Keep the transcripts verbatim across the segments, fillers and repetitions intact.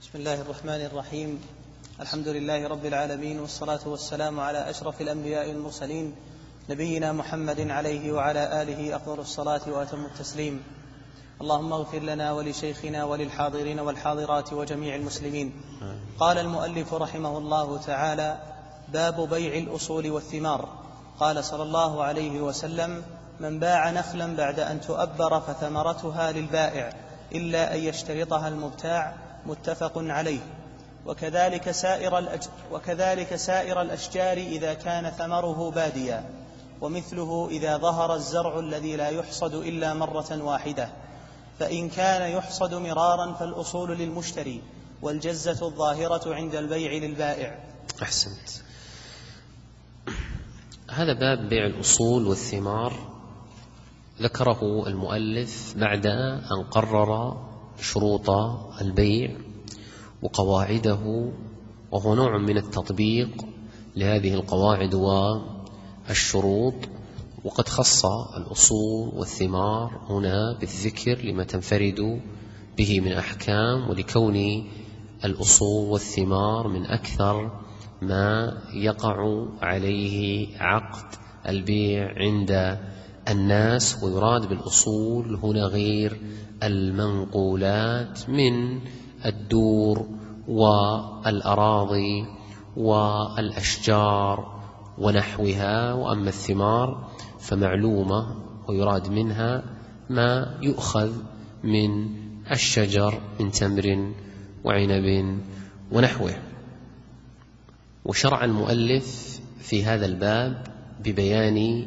بسم الله الرحمن الرحيم. الحمد لله رب العالمين، والصلاة والسلام على أشرف الأنبياء المرسلين نبينا محمد عليه وعلى آله أفضل الصلاة وأتم التسليم. اللهم اغفر لنا ولشيخنا وللحاضرين والحاضرات وجميع المسلمين. قال المؤلف رحمه الله تعالى: باب بيع الأصول والثمار. قال صلى الله عليه وسلم: من باع نخلا بعد أن تؤبر فثمرتها للبائع إلا أن يشترطها المبتاع، متفق عليه. وكذلك سائر, الأج... وكذلك سائر الأشجار إذا كان ثمره باديا، ومثله إذا ظهر الزرع الذي لا يحصد إلا مرة واحدة، فإن كان يحصد مرارا فالأصول للمشتري، والجزة الظاهرة عند البيع للبائع. أحسنت. هذا باب بيع الأصول والثمار ذكره المؤلف بعد أن قرر شروط البيع وقواعده، وهو نوع من التطبيق لهذه القواعد والشروط. وقد خص الأصول والثمار هنا بالذكر لما تنفرد به من أحكام، ولكون الأصول والثمار من أكثر ما يقع عليه عقد البيع عند الناس. ويراد بالأصول هنا غير المنقولات من الدور والأراضي والأشجار ونحوها. وأما الثمار فمعلومة، ويراد منها ما يؤخذ من الشجر من تمر وعنب ونحوه. وشرع المؤلف في هذا الباب ببيان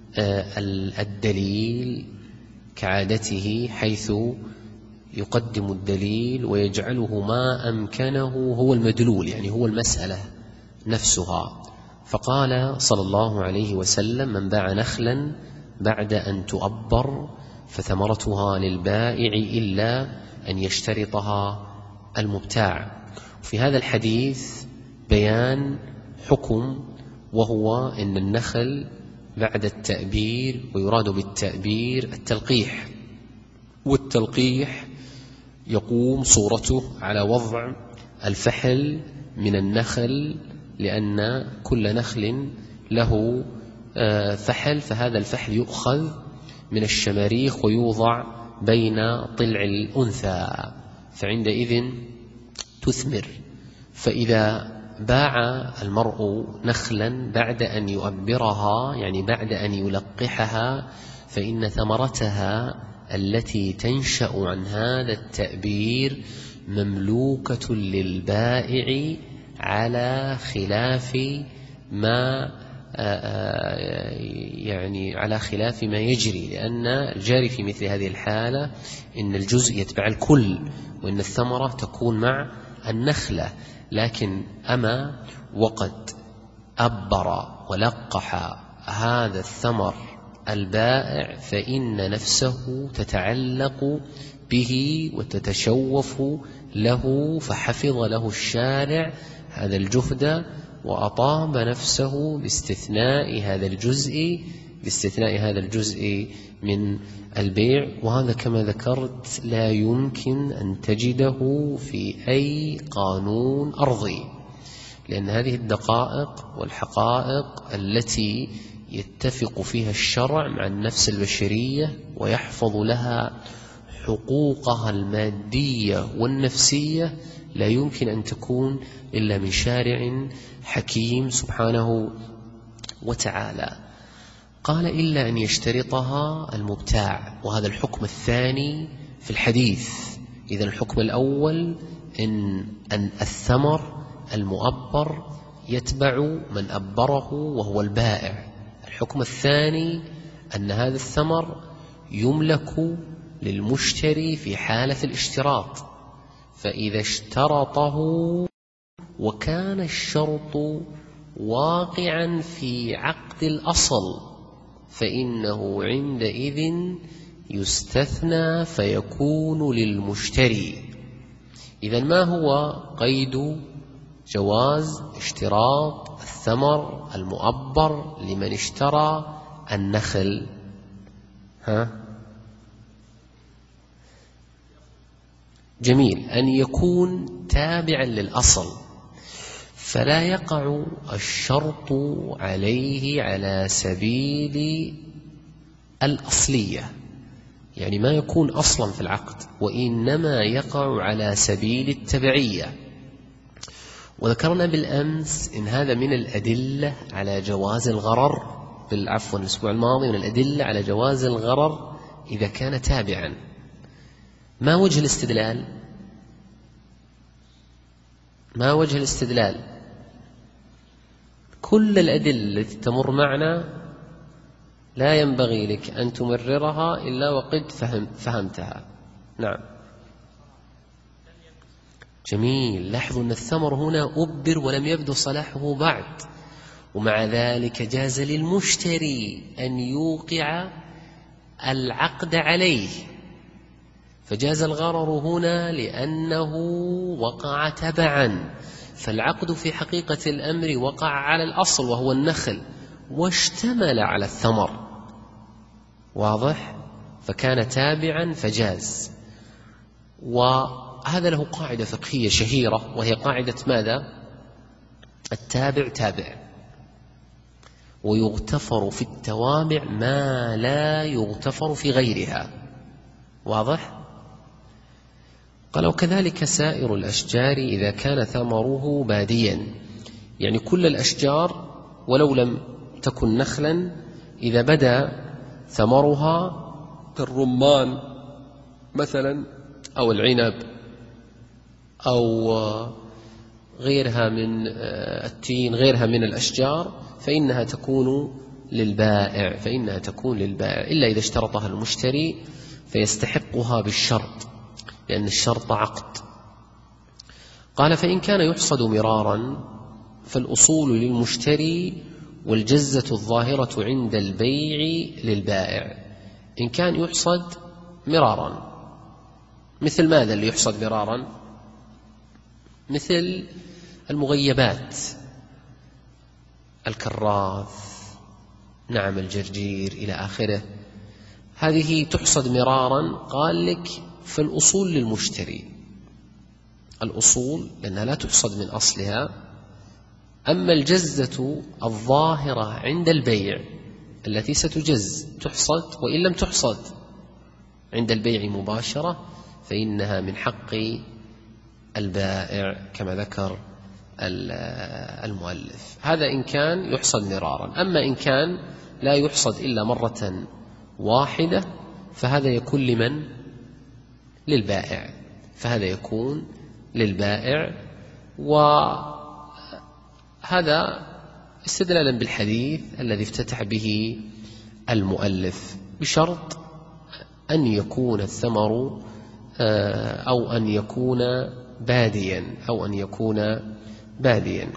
الدليل كعادته، حيث يقدم الدليل ويجعله ما أمكنه هو المدلول، يعني هو المسألة نفسها. فقال صلى الله عليه وسلم: من باع نخلا بعد أن تؤبر فثمرتها للبائع إلا أن يشترطها المبتاع. في هذا الحديث بيان حكم، وهو أن النخل بعد التأبير، ويراد بالتأبير التلقيح، والتلقيح يقوم صورته على وضع الفحل من النخل، لأن كل نخل له فحل، فهذا الفحل يؤخذ من الشماريخ ويوضع بين طلع الأنثى، فعندئذ تثمر. فإذا باع المرء نخلا بعد أن يؤبرها، يعني بعد أن يلقحها، فإن ثمرتها التي تنشأ عن هذا التأبير مملوكة للبائع على خلاف ما يعني على خلاف ما يجري، لأن الجاري في مثل هذه الحالة إن الجزء يتبع الكل، وإن الثمرة تكون مع النخلة. لكن أما وقد أبر ولقح هذا الثمر البائع، فإن نفسه تتعلق به وتتشوف له، فحفظ له الشارع هذا الجهد وأطاب نفسه باستثناء هذا الجزء باستثناء هذا الجزء من البيع. وهذا كما ذكرت لا يمكن أن تجده في أي قانون أرضي، لأن هذه الدقائق والحقائق التي يتفق فيها الشرع مع النفس البشرية ويحفظ لها حقوقها المادية والنفسية لا يمكن أن تكون إلا من شارع حكيم سبحانه وتعالى. قال: إلا أن يشترطها المبتاع، وهذا الحكم الثاني في الحديث. إذا الحكم الأول إن, أن الثمر المؤبر يتبع من أبره وهو البائع. الحكم الثاني أن هذا الثمر يملك للمشتري في حالة الاشتراط، فإذا اشترطه وكان الشرط واقعا في عقد الأصل فإنه عندئذ يستثنى فيكون للمشتري. إذن ما هو قيد جواز اشتراط الثمر المؤبر لمن اشترى النخل؟ ها؟ جميل. أن يكون تابعا للأصل، فلا يقع الشرط عليه على سبيل الأصلية، يعني ما يكون أصلا في العقد، وإنما يقع على سبيل التبعية. وذكرنا بالأمس إن هذا من الأدلة على جواز الغرر، بالعفو الأسبوع الماضي، من الأدلة على جواز الغرر إذا كان تابعا. ما وجه الاستدلال؟ ما وجه الاستدلال؟ كل الأدلة التي تمر معنا لا ينبغي لك أن تمررها إلا وقد فهم فهمتها. نعم، جميل. لاحظوا أن الثمر هنا أبر ولم يبدو صلاحه بعد، ومع ذلك جاز للمشتري أن يوقع العقد عليه، فجاز الغرر هنا لأنه وقع تبعا، فالعقد في حقيقة الأمر وقع على الأصل وهو النخل، واشتمل على الثمر، واضح؟ فكان تابعا فجاز. وهذا له قاعدة فقهية شهيرة، وهي قاعدة ماذا؟ التابع تابع، ويغتفر في التوابع ما لا يغتفر في غيرها، واضح؟ قال وكذلك سائر الأشجار إذا كان ثمره باديا، يعني كل الأشجار ولو لم تكن نخلا إذا بدا ثمرها كالرمان مثلا أو العنب أو غيرها من التين، غيرها من الأشجار، فإنها تكون للبائع فإنها تكون للبائع إلا إذا اشترطها المشتري فيستحقها بالشرط، لأن الشرط عقد. قال فإن كان يحصد مرارا فالأصول للمشتري والجزة الظاهرة عند البيع للبائع. إن كان يحصد مرارا، مثل ماذا اللي يحصد مرارا؟ مثل المغيبات، الكراث، نعم، الجرجير إلى آخره، هذه تحصد مرارا. قال لك فالأصول للمشتري، الأصول لأنها لا تحصد من أصلها. أما الجزة الظاهرة عند البيع التي ستجز تحصد، وإن لم تحصد عند البيع مباشرة فإنها من حق البائع كما ذكر المؤلف. هذا إن كان يحصد مرارا. أما إن كان لا يحصد إلا مرة واحدة فهذا يكون لمن؟ للبائع، فهذا يكون للبائع. وهذا استدلالا بالحديث الذي افتتح به المؤلف، بشرط أن يكون الثمر أو أن يكون باديا أو أن يكون باديا.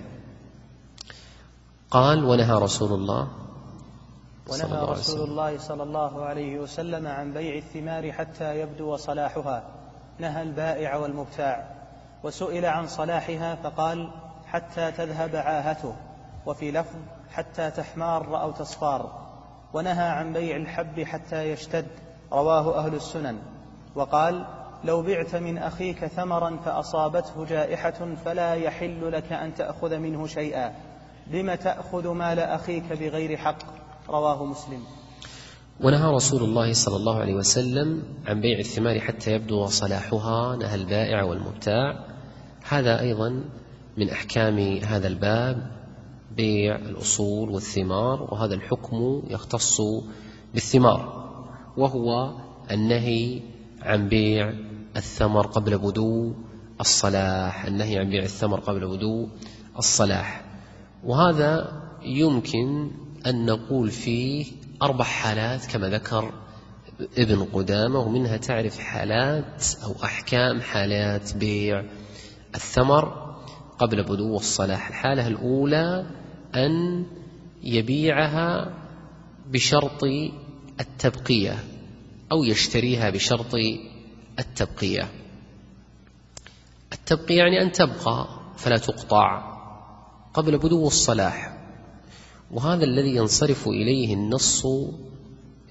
قال ونهى رسول الله ونهى رسول الله صلى الله عليه وسلم عن بيع الثمار حتى يبدو صلاحها، نهى البائع والمبتاع. وسئل عن صلاحها فقال حتى تذهب عاهته، وفي لفظ حتى تحمار أو تصفار. ونهى عن بيع الحب حتى يشتد، رواه أهل السنن. وقال لو بعت من أخيك ثمرا فأصابته جائحة فلا يحل لك أن تأخذ منه شيئا، بم تأخذ مال أخيك بغير حق، رواه مسلم. ونهى رسول الله صلى الله عليه وسلم عن بيع الثمار حتى يبدو صلاحها، نهى البائع والمبتاع. هذا أيضا من أحكام هذا الباب، بيع الأصول والثمار، وهذا الحكم يختص بالثمار، وهو النهي عن بيع الثمر قبل بدو الصلاح، النهي عن بيع الثمر قبل بدو الصلاح. وهذا يمكن أن نقول فيه أربع حالات كما ذكر ابن قدامة، ومنها تعرف حالات أو أحكام حالات بيع الثمر قبل بدو الصلاح. الحالة الأولى أن يبيعها بشرط التبقية أو يشتريها بشرط التبقية. التبقية يعني أن تبقى فلا تقطع قبل بدو الصلاح، وهذا الذي ينصرف إليه النص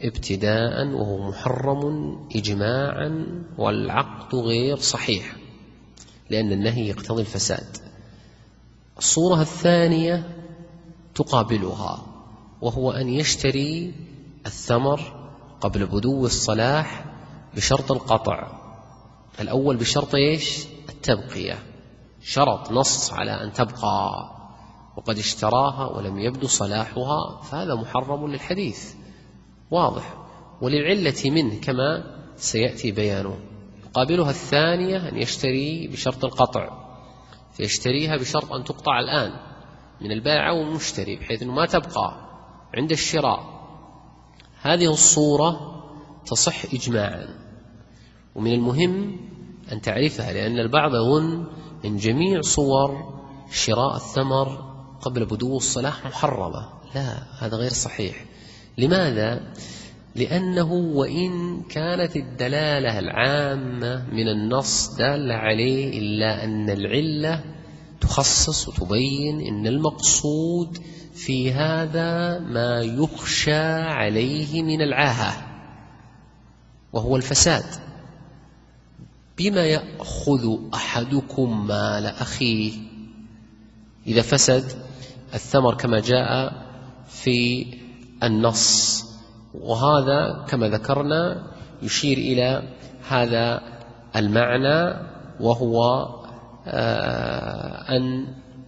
ابتداء وهو محرم إجماعا، والعقد غير صحيح لأن النهي يقتضي الفساد. الصورة الثانية تقابلها، وهو أن يشتري الثمر قبل بدو الصلاح بشرط القطع. الأول بشرط إيش؟ التبقية، شرط نص على أن تبقى، وقد اشتراها ولم يبدو صلاحها، فهذا محرم للحديث واضح، وللعلة منه كما سيأتي بيانه. يقابلها الثانية أن يشتري بشرط القطع، فيشتريها بشرط أن تقطع الآن من البائع والمشتري بحيث أنه ما تبقى عند الشراء. هذه الصورة تصح إجماعا، ومن المهم أن تعرفها، لأن البعض يظن أن جميع صور شراء الثمر قبل بدو الصلاح محرمة. لا، هذا غير صحيح. لماذا؟ لأنه وإن كانت الدلالة العامة من النص دالة عليه، إلا أن العلة تخصص وتبين أن المقصود في هذا ما يخشى عليه من العاهة، وهو الفساد. بما يأخذ أحدكم مال أخيه إذا فسد الثمر كما جاء في النص، وهذا كما ذكرنا يشير إلى هذا المعنى، وهو أن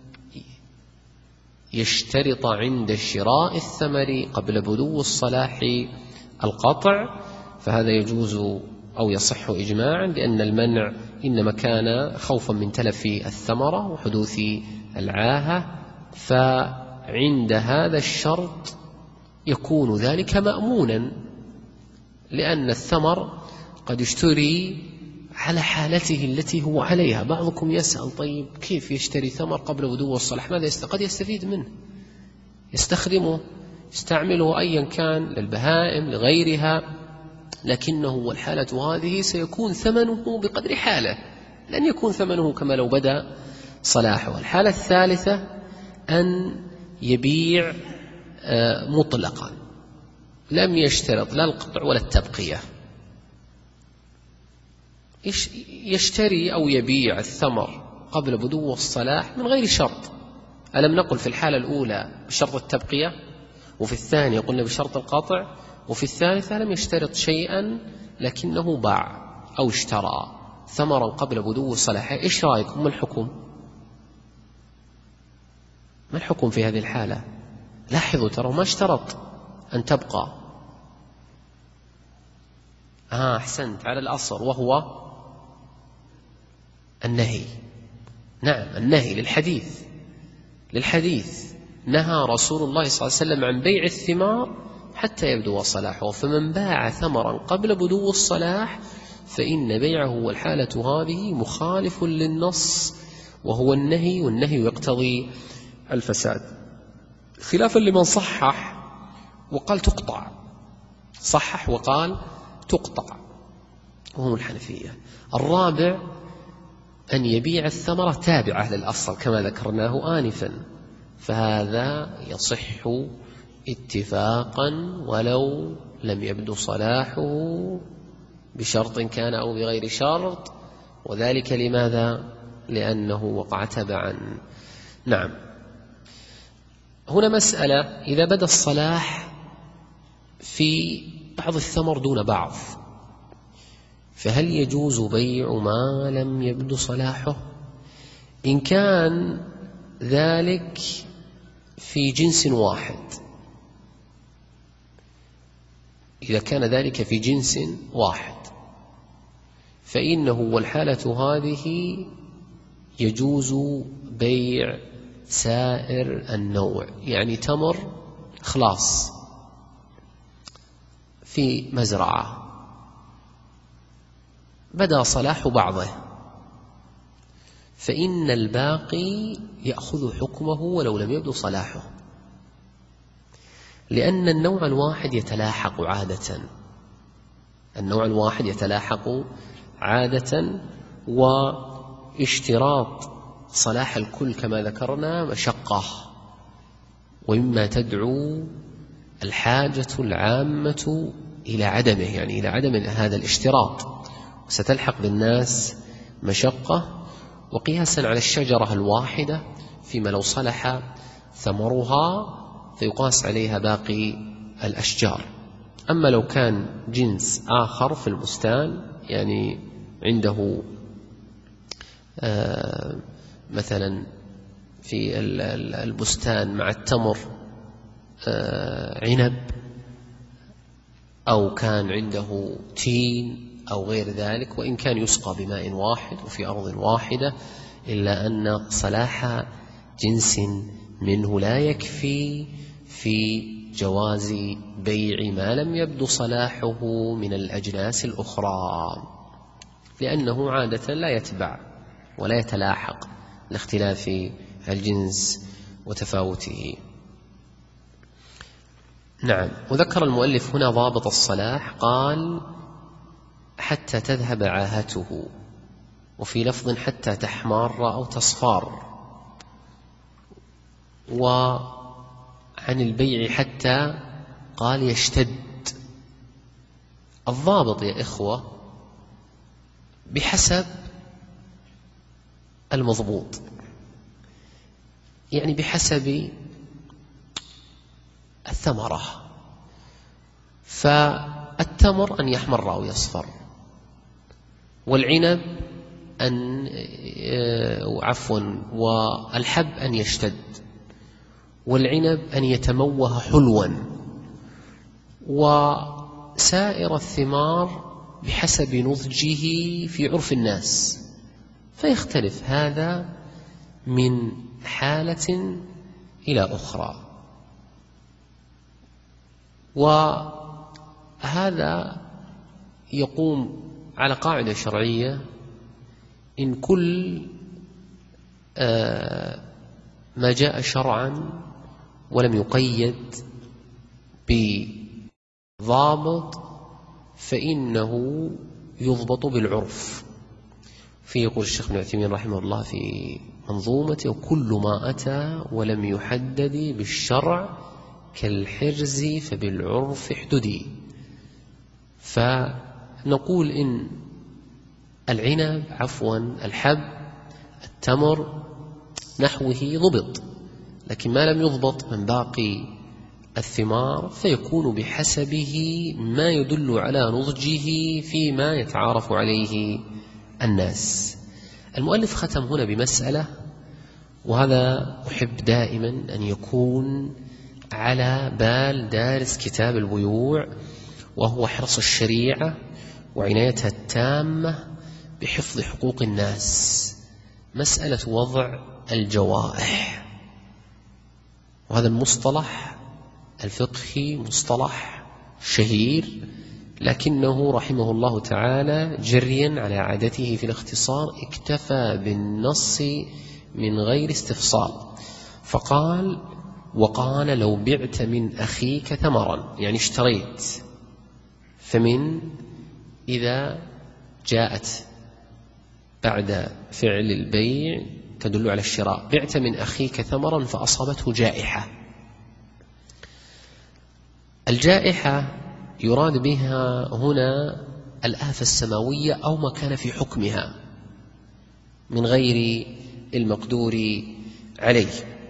يشترط عند شراء الثمر قبل بدو الصلاح القطع، فهذا يجوز أو يصح إجماعا، لأن المنع إنما كان خوفا من تلف الثمرة وحدوث العاهة، فعند هذا الشرط يكون ذلك مأمونا، لأن الثمر قد يشتري على حالته التي هو عليها. بعضكم يسأل طيب كيف يشتري ثمر قبل بدو الصلاح؟ ماذا يست... قد يستفيد منه، يستخدمه، يستعمله أيا كان للبهائم لغيرها، لكنه والحالة هذه سيكون ثمنه بقدر حاله، لن يكون ثمنه كما لو بدأ صلاحه. الحالة الثالثة أن يبيع مطلقا، لم يشترط لا القطع ولا التبقية، يشتري أو يبيع الثمر قبل بدو الصلاح من غير شرط. ألم نقل في الحالة الأولى بشرط التبقية، وفي الثانية قلنا بشرط القطع، وفي الثالثة لم يشترط شيئا لكنه باع أو اشترى ثمرا قبل بدو الصلاح. إيش رأيكم؟ ما الحكم؟ ما الحكم في هذه الحالة؟ لاحظوا ترى ما اشترط أن تبقى. آه أحسنت، على الأصل وهو النهي. نعم النهي للحديث للحديث نهى رسول الله صلى الله عليه وسلم عن بيع الثمار حتى يبدو صلاحه، فمن باع ثمرا قبل بدو الصلاح فإن بيعه والحالة هذه مخالف للنص، وهو النهي، والنهي يقتضي الفساد، خلافا لمن صحح وقال تقطع، صحح وقال تقطع، وهم الحنفية. الرابع أن يبيع الثمرة تابعة للأصل كما ذكرناه آنفا، فهذا يصح اتفاقا ولو لم يبدو صلاحه بشرط كان أو بغير شرط، وذلك لماذا؟ لأنه وقع تبعا. نعم. هنا مسألة، إذا بدا الصلاح في بعض الثمر دون بعض، فهل يجوز بيع ما لم يبدو صلاحه؟ إن كان ذلك في جنس واحد، إذا كان ذلك في جنس واحد فإنه والحالة هذه يجوز بيع سائر النوع، يعني تمر خلاص في مزرعة بدأ صلاح بعضه، فإن الباقي يأخذ حكمه ولو لم يبدو صلاحه، لأن النوع الواحد يتلاحق عادة، النوع الواحد يتلاحق عادة، واشتراط صلاح الكل كما ذكرنا مشقة، ومما تدعو الحاجة العامة إلى عدمه، يعني إلى عدم هذا الاشتراط، وستلحق بالناس مشقة. وقياسا على الشجرة الواحدة فيما لو صلح ثمرها فيقاس عليها باقي الأشجار. أما لو كان جنس آخر في البستان، يعني عنده آه مثلا في البستان مع التمر آه عنب، أو كان عنده تين أو غير ذلك، وإن كان يسقى بماء واحد وفي أرض واحدة، إلا أن صلاح جنس منه لا يكفي في جواز بيع ما لم يبدو صلاحه من الأجناس الأخرى، لأنه عادة لا يتبع ولا يتلاحق لاختلاف الجنس وتفاوته. نعم. وذكر المؤلف هنا ضابط الصلاح، قال حتى تذهب عاهته، وفي لفظ حتى تحمار أو تصفار. وعن البيع حتى قال يشتد. الضابط يا إخوة بحسب المضبوط، يعني بحسب الثمرة. فالتمر أن يحمر أو يصفر، والعنب أن عفوا والحب أن يشتد، والعنب أن يتموه حلوا، وسائر الثمار بحسب نضجه في عرف الناس، فيختلف هذا من حالة إلى أخرى. وهذا يقوم على قاعدة شرعية: إن كل ما جاء شرعا ولم يقيد بضابط فإنه يضبط بالعرف. في يقول الشيخ ابن عثيمين رحمه الله في منظومته: وكل ما أتى ولم يحدد بالشرع كالحرز فبالعرف احددي. فنقول إن العنب عفوا الحب التمر نحوه ضبط، لكن ما لم يضبط من باقي الثمار فيكون بحسبه ما يدل على نضجه فيما يتعارف عليه الناس. المؤلف ختم هنا بمسألة، وهذا أحب دائما أن يكون على بال دارس كتاب البيوع، وهو حرص الشريعة وعنايتها التامة بحفظ حقوق الناس، مسألة وضع الجوائح. وهذا المصطلح الفقهي مصطلح شهير، لكنه رحمه الله تعالى جريا على عادته في الاختصار اكتفى بالنص من غير استفصال، فقال: وقال لو بعت من أخيك ثمرا، يعني اشتريت، فمن إذا جاءت بعد فعل البيع تدل على الشراء، بعت من أخيك ثمرا فأصابته جائحة. الجائحة يراد بها هنا الآفة السماوية أو ما كان في حكمها من غير المقدور عليه.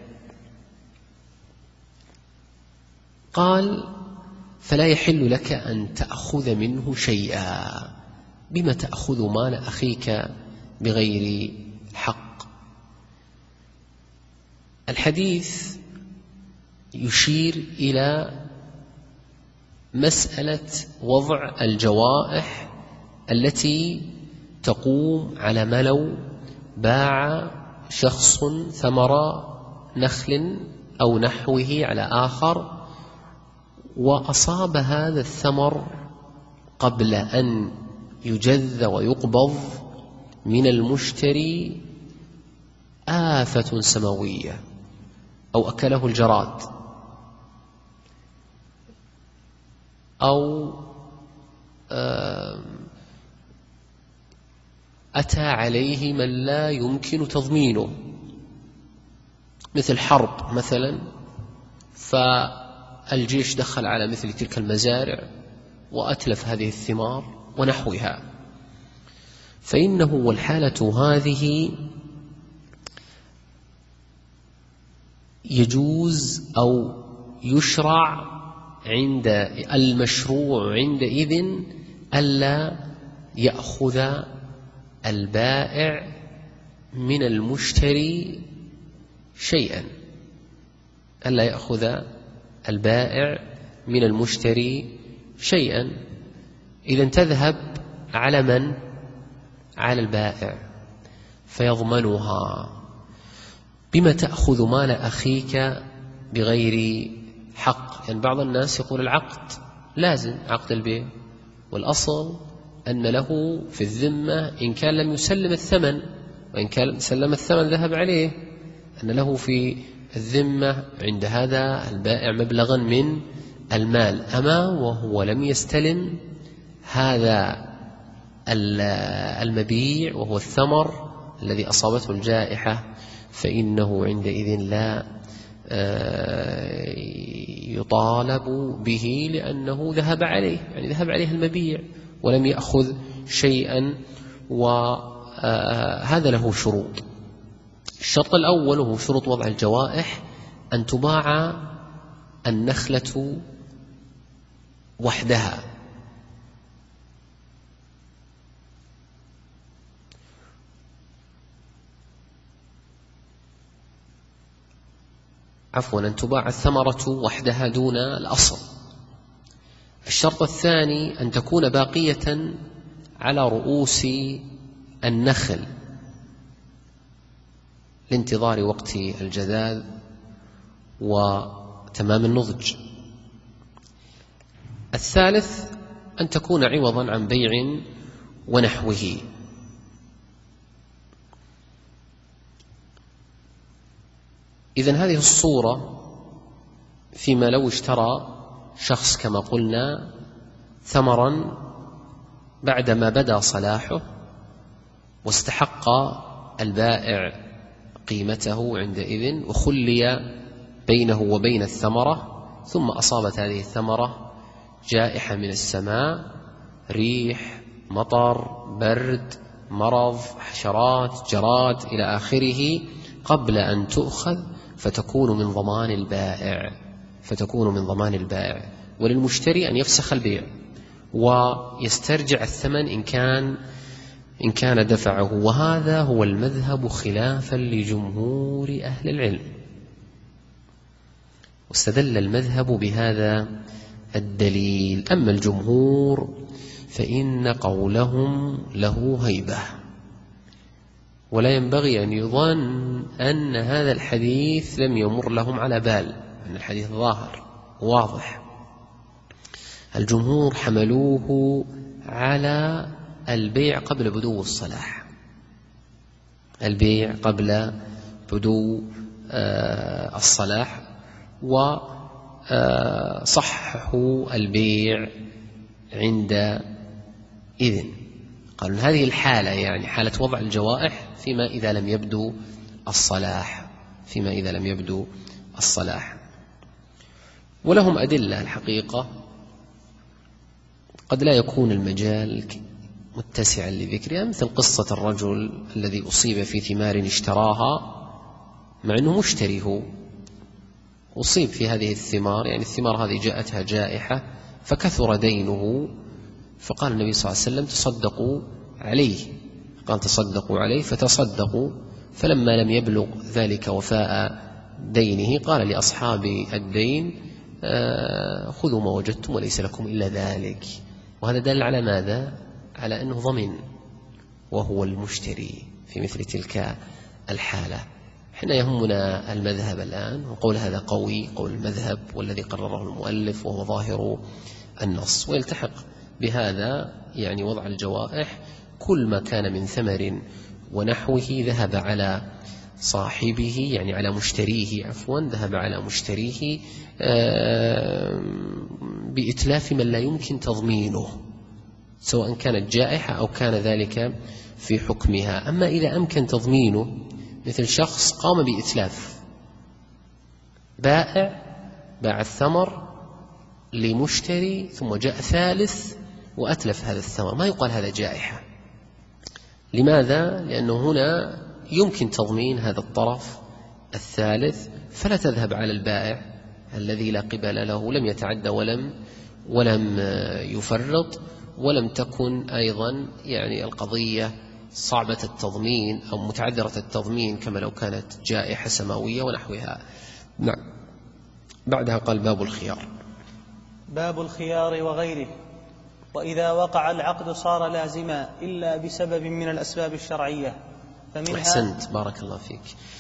قال: فلا يحل لك أن تأخذ منه شيئا. بما تأخذ مال أخيك بغير حق؟ الحديث يشير إلى مسألة وضع الجوائح التي تقوم على ما لو باع شخص ثمر نخل أو نحوه على آخر، وأصاب هذا الثمر قبل أن يجذ ويقبض من المشتري آفة سماوية، أو أكله الجراد، أو أتى عليه من لا يمكن تضمينه، مثل حرب مثلا، فالجيش دخل على مثل تلك المزارع وأتلف هذه الثمار ونحوها، فإنه والحالة هذه يجوز أو يشرع عند المشروع عندئذ ألا يأخذ البائع من المشتري شيئا، ألا يأخذ البائع من المشتري شيئا. إذن تذهب على من؟ على البائع فيضمنها. بما تأخذ مال أخيك بغير حق؟ يعني بعض الناس يقول العقد لازم، عقد البيع، والأصل أن له في الذمة إن كان لم يسلم الثمن، وإن كان سلم الثمن ذهب عليه، أن له في الذمة عند هذا البائع مبلغا من المال. أما وهو لم يستلم هذا المبيع وهو الثمر الذي أصابته الجائحة، فإنه عندئذ لا يطالب به، لأنه ذهب عليه، يعني ذهب عليه المبيع ولم يأخذ شيئا. وهذا له شروط. الشرط الأول وهو شروط وضع الجوائح أن تباع النخلة وحدها، عفوا أن تباع الثمرة وحدها دون الأصل. الشرط الثاني أن تكون باقية على رؤوس النخل لانتظار وقت الجذاذ وتمام النضج. الثالث أن تكون عوضا عن بيع ونحوه. إذن هذه الصورة فيما لو اشترى شخص كما قلنا ثمرا بعدما بدا صلاحه واستحق البائع قيمته عندئذ، وخلي بينه وبين الثمرة، ثم أصابت هذه الثمرة جائحة من السماء، ريح، مطر، برد، مرض، حشرات، جراد إلى آخره، قبل أن تؤخذ فتكون من ضمان البائع فتكون من ضمان البائع وللمشتري أن يفسخ البيع ويسترجع الثمن إن كان إن كان دفعه. وهذا هو المذهب خلافا لجمهور أهل العلم. واستدل المذهب بهذا الدليل. أما الجمهور فإن قولهم له هيبة، ولا ينبغي أن يظن أن هذا الحديث لم يمر لهم على بال، أن الحديث ظاهر واضح. الجمهور حملوه على البيع قبل بدو الصلاح، البيع قبل بدو الصلاح، وصححوا البيع عند إذن. قالوا هذه الحالة يعني حالة وضع الجوائح فيما إذا لم يبدو الصلاح فيما إذا لم يبدو الصلاح. ولهم أدلة الحقيقة، قد لا يكون المجال متسعا لذكرها، مثل قصة الرجل الذي أصيب في ثمار اشتراها مع أنه مشتري، هو أصيب في هذه الثمار، يعني الثمار هذه جاءتها جائحة فكثر دينه، فقال النبي صلى الله عليه وسلم تصدقوا عليه، قال تصدقوا عليه فتصدقوا، فلما لم يبلغ ذلك وفاء دينه قال لأصحاب الدين خذوا ما وجدتم وليس لكم إلا ذلك. وهذا دل على ماذا؟ على أنه ضمن وهو المشتري في مثل تلك الحالة. حين يهمنا المذهب الآن، وقول هذا قوي قول المذهب والذي قرره المؤلف وهو ظاهر النص، ويلتحق بهذا يعني وضع الجوائح كل ما كان من ثمر ونحوه ذهب على صاحبه، يعني على مشتريه عفوا ذهب على مشتريه بإتلاف من لا يمكن تضمينه، سواء كانت جائحة أو كان ذلك في حكمها. أما إذا أمكن تضمينه، مثل شخص قام بإتلاف، بائع باع الثمر لمشتري ثم جاء ثالث وأتلف هذا الثمر، ما يقال هذا جائحة. لماذا؟ لأنه هنا يمكن تضمين هذا الطرف الثالث، فلا تذهب على البائع الذي لا قبل له، لم يتعدى ولم ولم يفرط، ولم تكن أيضا يعني القضية صعبة التضمين أو متعذرة التضمين كما لو كانت جائحة سماوية ونحوها. نعم. بعدها قال باب الخيار. باب الخيار وغيره. وإذا وقع العقد صار لازما إلا بسبب من الأسباب الشرعية، فمنها أحسنت، بارك الله فيك.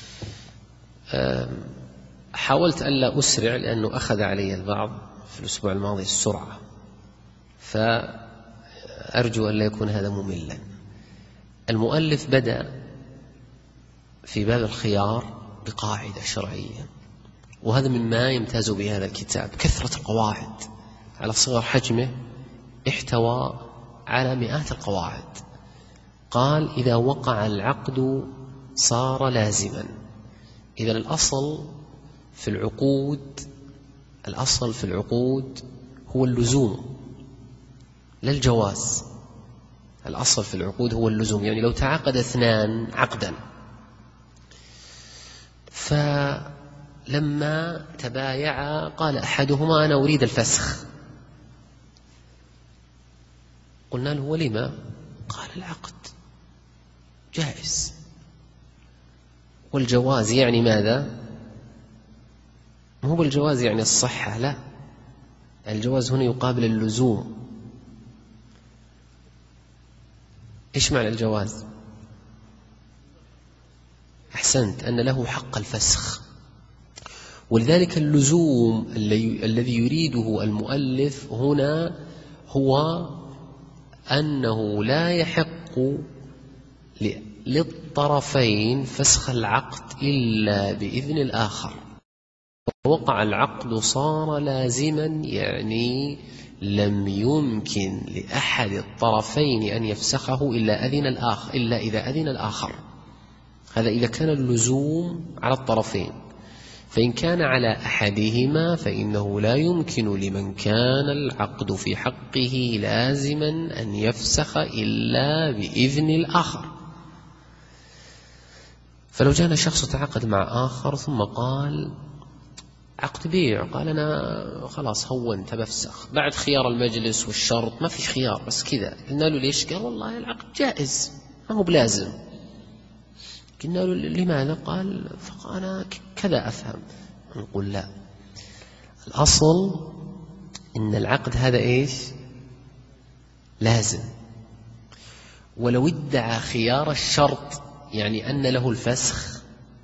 حاولت ألا أسرع لأنه أخذ علي البعض في الأسبوع الماضي السرعة، فأرجو أن لا يكون هذا مملا. المؤلف بدأ في باب الخيار بقاعدة شرعية، وهذا مما يمتاز به هذا الكتاب، كثرة القواعد على صغر حجمه، احتوى على مئات القواعد. قال إذا وقع العقد صار لازما. إذا الأصل في العقود الأصل في العقود هو اللزوم لا الجواز. الأصل في العقود هو اللزوم، يعني لو تعاقد اثنان عقدا، فلما تبايعا قال أحدهما أنا أريد الفسخ، قلنا له ولما؟ قال العقد جائز. والجواز يعني ماذا؟ ما هو الجواز يعني الصحة، لا، الجواز هنا يقابل اللزوم. إيش معنى الجواز؟ أحسنت، أن له حق الفسخ. ولذلك اللزوم الذي يريده المؤلف هنا هو أنه لا يحق للطرفين فسخ العقد إلا بإذن الآخر. وقع العقد صار لازما، يعني لم يمكن لأحد الطرفين أن يفسخه إلا أذن الآخر إلا إذا أذن الآخر. هذا إذا كان اللزوم على الطرفين. فإن كان على أحدهما فإنه لا يمكن لمن كان العقد في حقه لازما أن يفسخ إلا بإذن الآخر. فلو جاءنا شخص تعاقد مع آخر ثم قال عقد بيع، قال أنا خلاص هونت بفسخ بعد خيار المجلس والشرط، ما في خيار بس كذا، قلنا له ليش؟ قال والله العقد جائز ما هو بلازم. قلنا له لماذا؟ قال فأنا كذا أفهم. نقول لا، الأصل إن العقد هذا إيش؟ لازم. ولو ادعى خيار الشرط يعني أن له الفسخ،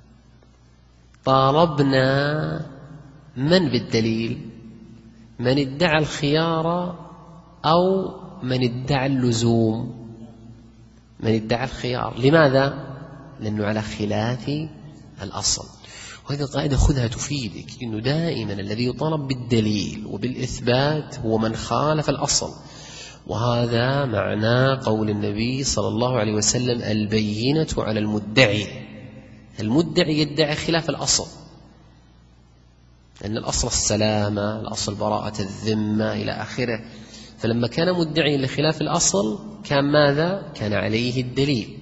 طالبنا من بالدليل؟ من ادعى الخيار أو من ادعى اللزوم؟ من ادعى الخيار. لماذا؟ لأنه على خلاف الأصل. وهذه القاعدة خذها تفيدك، إنه دائما الذي يطالب بالدليل وبالإثبات هو من خالف الأصل. وهذا معنى قول النبي صلى الله عليه وسلم البينة على المدعي. المدعي يدعي خلاف الأصل، لأن الأصل السلامة، الأصل براءة الذمة إلى آخره. فلما كان مدعي لخلاف الأصل كان ماذا؟ كان عليه الدليل.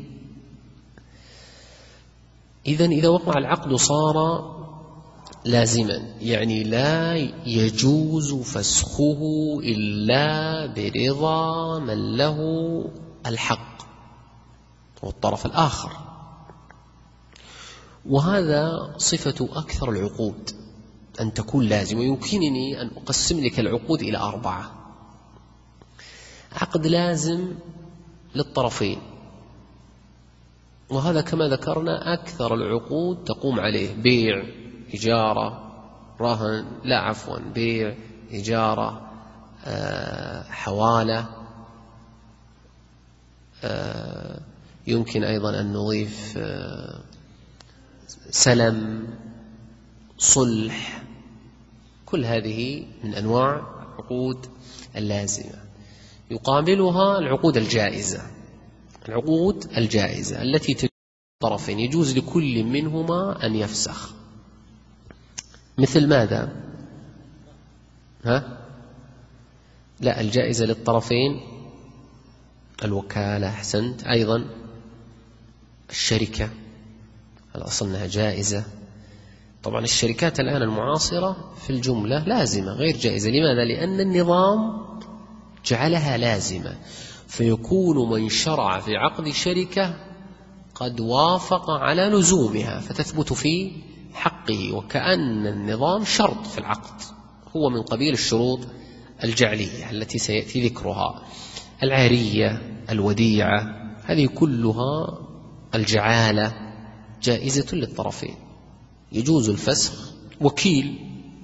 إذن إذا وقع العقد صار لازما، يعني لا يجوز فسخه إلا برضا من له الحق والطرف الآخر. وهذا صفة أكثر العقود أن تكون لازم. ويمكنني أن أقسم لك العقود إلى أربعة. عقد لازم للطرفين، وهذا كما ذكرنا أكثر العقود تقوم عليه، بيع، إجارة، رهن، لا عفوا بيع، إجارة، آه، حوالة، آه، يمكن أيضا أن نضيف آه، سلم، صلح. كل هذه من أنواع العقود اللازمة. يقابلها العقود الجائزة. العقود الجائزة التي تجوز الطرفين، يجوز لكل منهما أن يفسخ. مثل ماذا؟ ها؟ لا، الجائزة للطرفين، الوكالة، أحسنت. أيضا الشركة، الأصل أنها جائزة. طبعا الشركات الآن المعاصرة في الجملة لازمة غير جائزة. لماذا؟ لأن النظام جعلها لازمة، فيكون من شرع في عقد شركة قد وافق على لزومها فتثبت في حقه، وكأن النظام شرط في العقد، هو من قبيل الشروط الجعلية التي سيأتي ذكرها. العارية، الوديعة، هذه كلها الجعالة جائزة للطرفين، يجوز الفسخ. وكيل،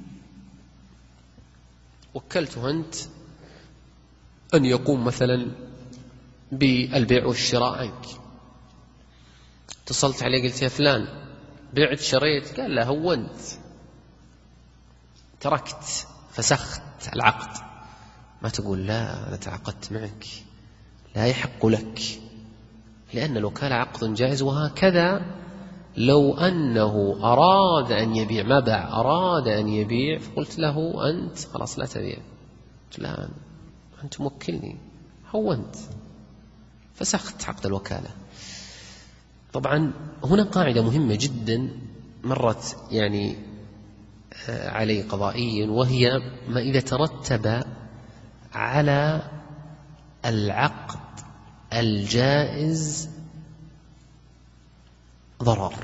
وكلته أنت أن يقوم مثلا بالبيع والشراء عنك، اتصلت عليه قلت يا فلان بعت شريت، قال لا هونت، تركت، فسخت العقد. ما تقول لا أنا تعاقدت معك، لا يحق لك، لأن الوكالة عقد جائز. وهكذا لو أنه أراد أن يبيع، ما باع، أراد أن يبيع، فقلت له أنت خلاص لا تبيع، قلت لا أنت موكلني، هونت، فسخت عقد الوكالة. طبعا هنا قاعدة مهمة جدا مرت يعني علي قضائيا، وهي ما إذا ترتب على العقد الجائز ضرر،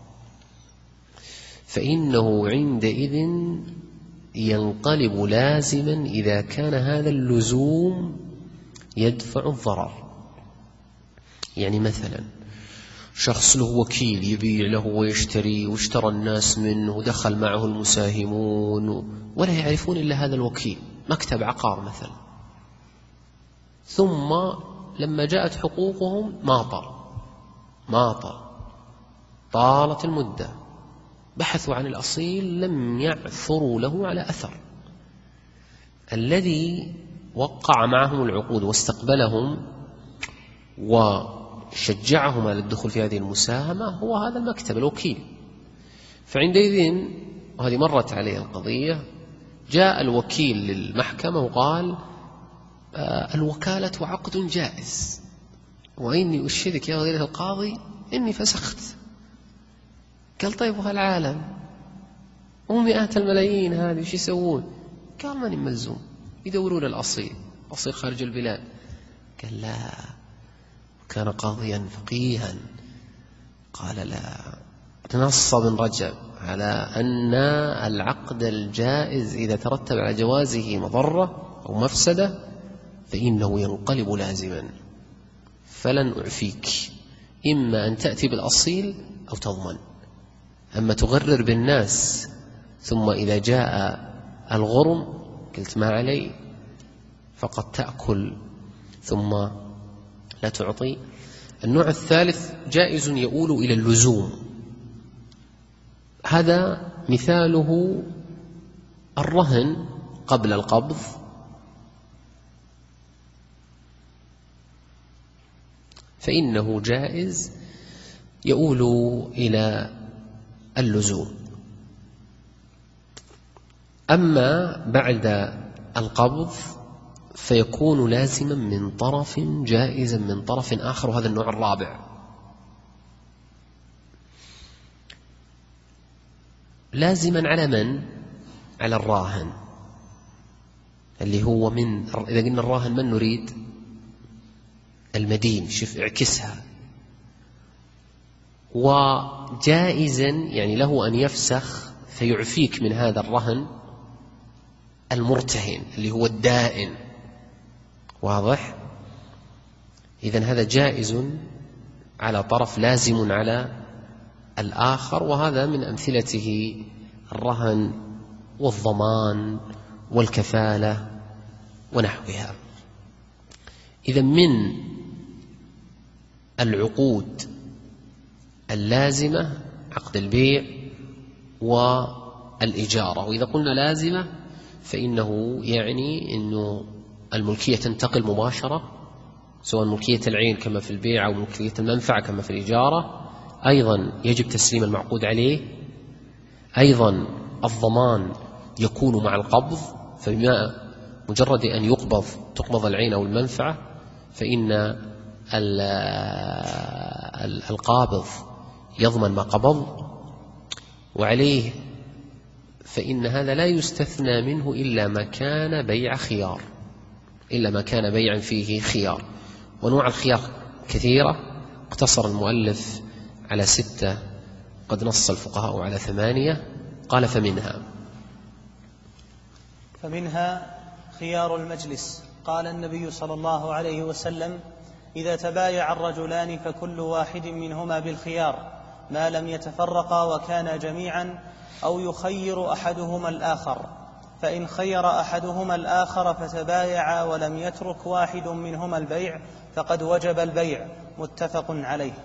فإنه عندئذ ينقلب لازما إذا كان هذا اللزوم يدفع الضرر. يعني مثلا شخص له وكيل يبيع له ويشتري، واشترى الناس منه ودخل معه المساهمون ولا يعرفون إلا هذا الوكيل، مكتب عقار مثلا، ثم لما جاءت حقوقهم ماطل ماطل طالت المدة، بحثوا عن الأصيل لم يعثروا له على أثر. الذي وقع معهم العقود واستقبلهم وشجعهم على الدخول في هذه المساهمة هو هذا المكتب الوكيل. فعندئذ، وهذه مرت عليه القضية، جاء الوكيل للمحكمة وقال آه الوكالة عقد جائز، وإني أشهدك يا غير القاضي إني فسخت. قال طيب وهالعالم ومئات الملايين هذه وش يسوون؟ قال ماني ملزوم، يدورون الأصيل، أصيل خارج البلاد. قال لا، كان قاضيا فقيها، قال لا، نص ابن رجب على أن العقد الجائز إذا ترتب على جوازه مضرة أو مفسدة فإنه ينقلب لازما، فلن أعفيك، إما أن تأتي بالأصيل أو تضمن، أما تغرر بالناس ثم إذا جاء الغرم قلت ما علي، فقد تأكل ثم لا تعطي. النوع الثالث جائز يؤول إلى اللزوم، هذا مثاله الرهن قبل القبض، فإنه جائز يؤول إلى اللزوم. أما بعد القبض فيكون لازما من طرف، جائزا من طرف آخر، وهذا النوع الرابع. لازما على من؟ على الراهن، اللي هو من، إذا قلنا الراهن من نريد؟ المدين، شوف اعكسها. وجائزا يعني له أن يفسخ فيعفيك من هذا الرهن المرتهن اللي هو الدائن، واضح؟ إذن هذا جائز على طرف، لازم على الآخر، وهذا من أمثلته الرهن والضمان والكفالة ونحوها. إذن من العقود اللازمة عقد البيع والإجارة، وإذا قلنا لازمة فإنه يعني أنه الملكية تنتقل مباشرة، سواء ملكية العين كما في البيع أو ملكية المنفعة كما في الإجارة. أيضا يجب تسليم المعقود عليه. أيضا الضمان يكون مع القبض، فبما مجرد أن يقبض تقبض العين أو المنفعة فإن القابض يضمن ما قبض، وعليه فإن هذا لا يستثنى منه إلا ما كان بيع خيار، إلا ما كان بيعا فيه خيار. ونوع الخيار كثيرة، اقتصر المؤلف على ستة، قد نص الفقهاء على ثمانية. قال فمنها فمنها خيار المجلس. قال النبي صلى الله عليه وسلم: إذا تبايع الرجلان فكل واحد منهما بالخيار ما لم يتفرقا وكانا جميعا، أو يخير أحدهما الآخر، فإن خير أحدهما الآخر فتبايعا ولم يترك واحد منهما البيع فقد وجب البيع. متفق عليه.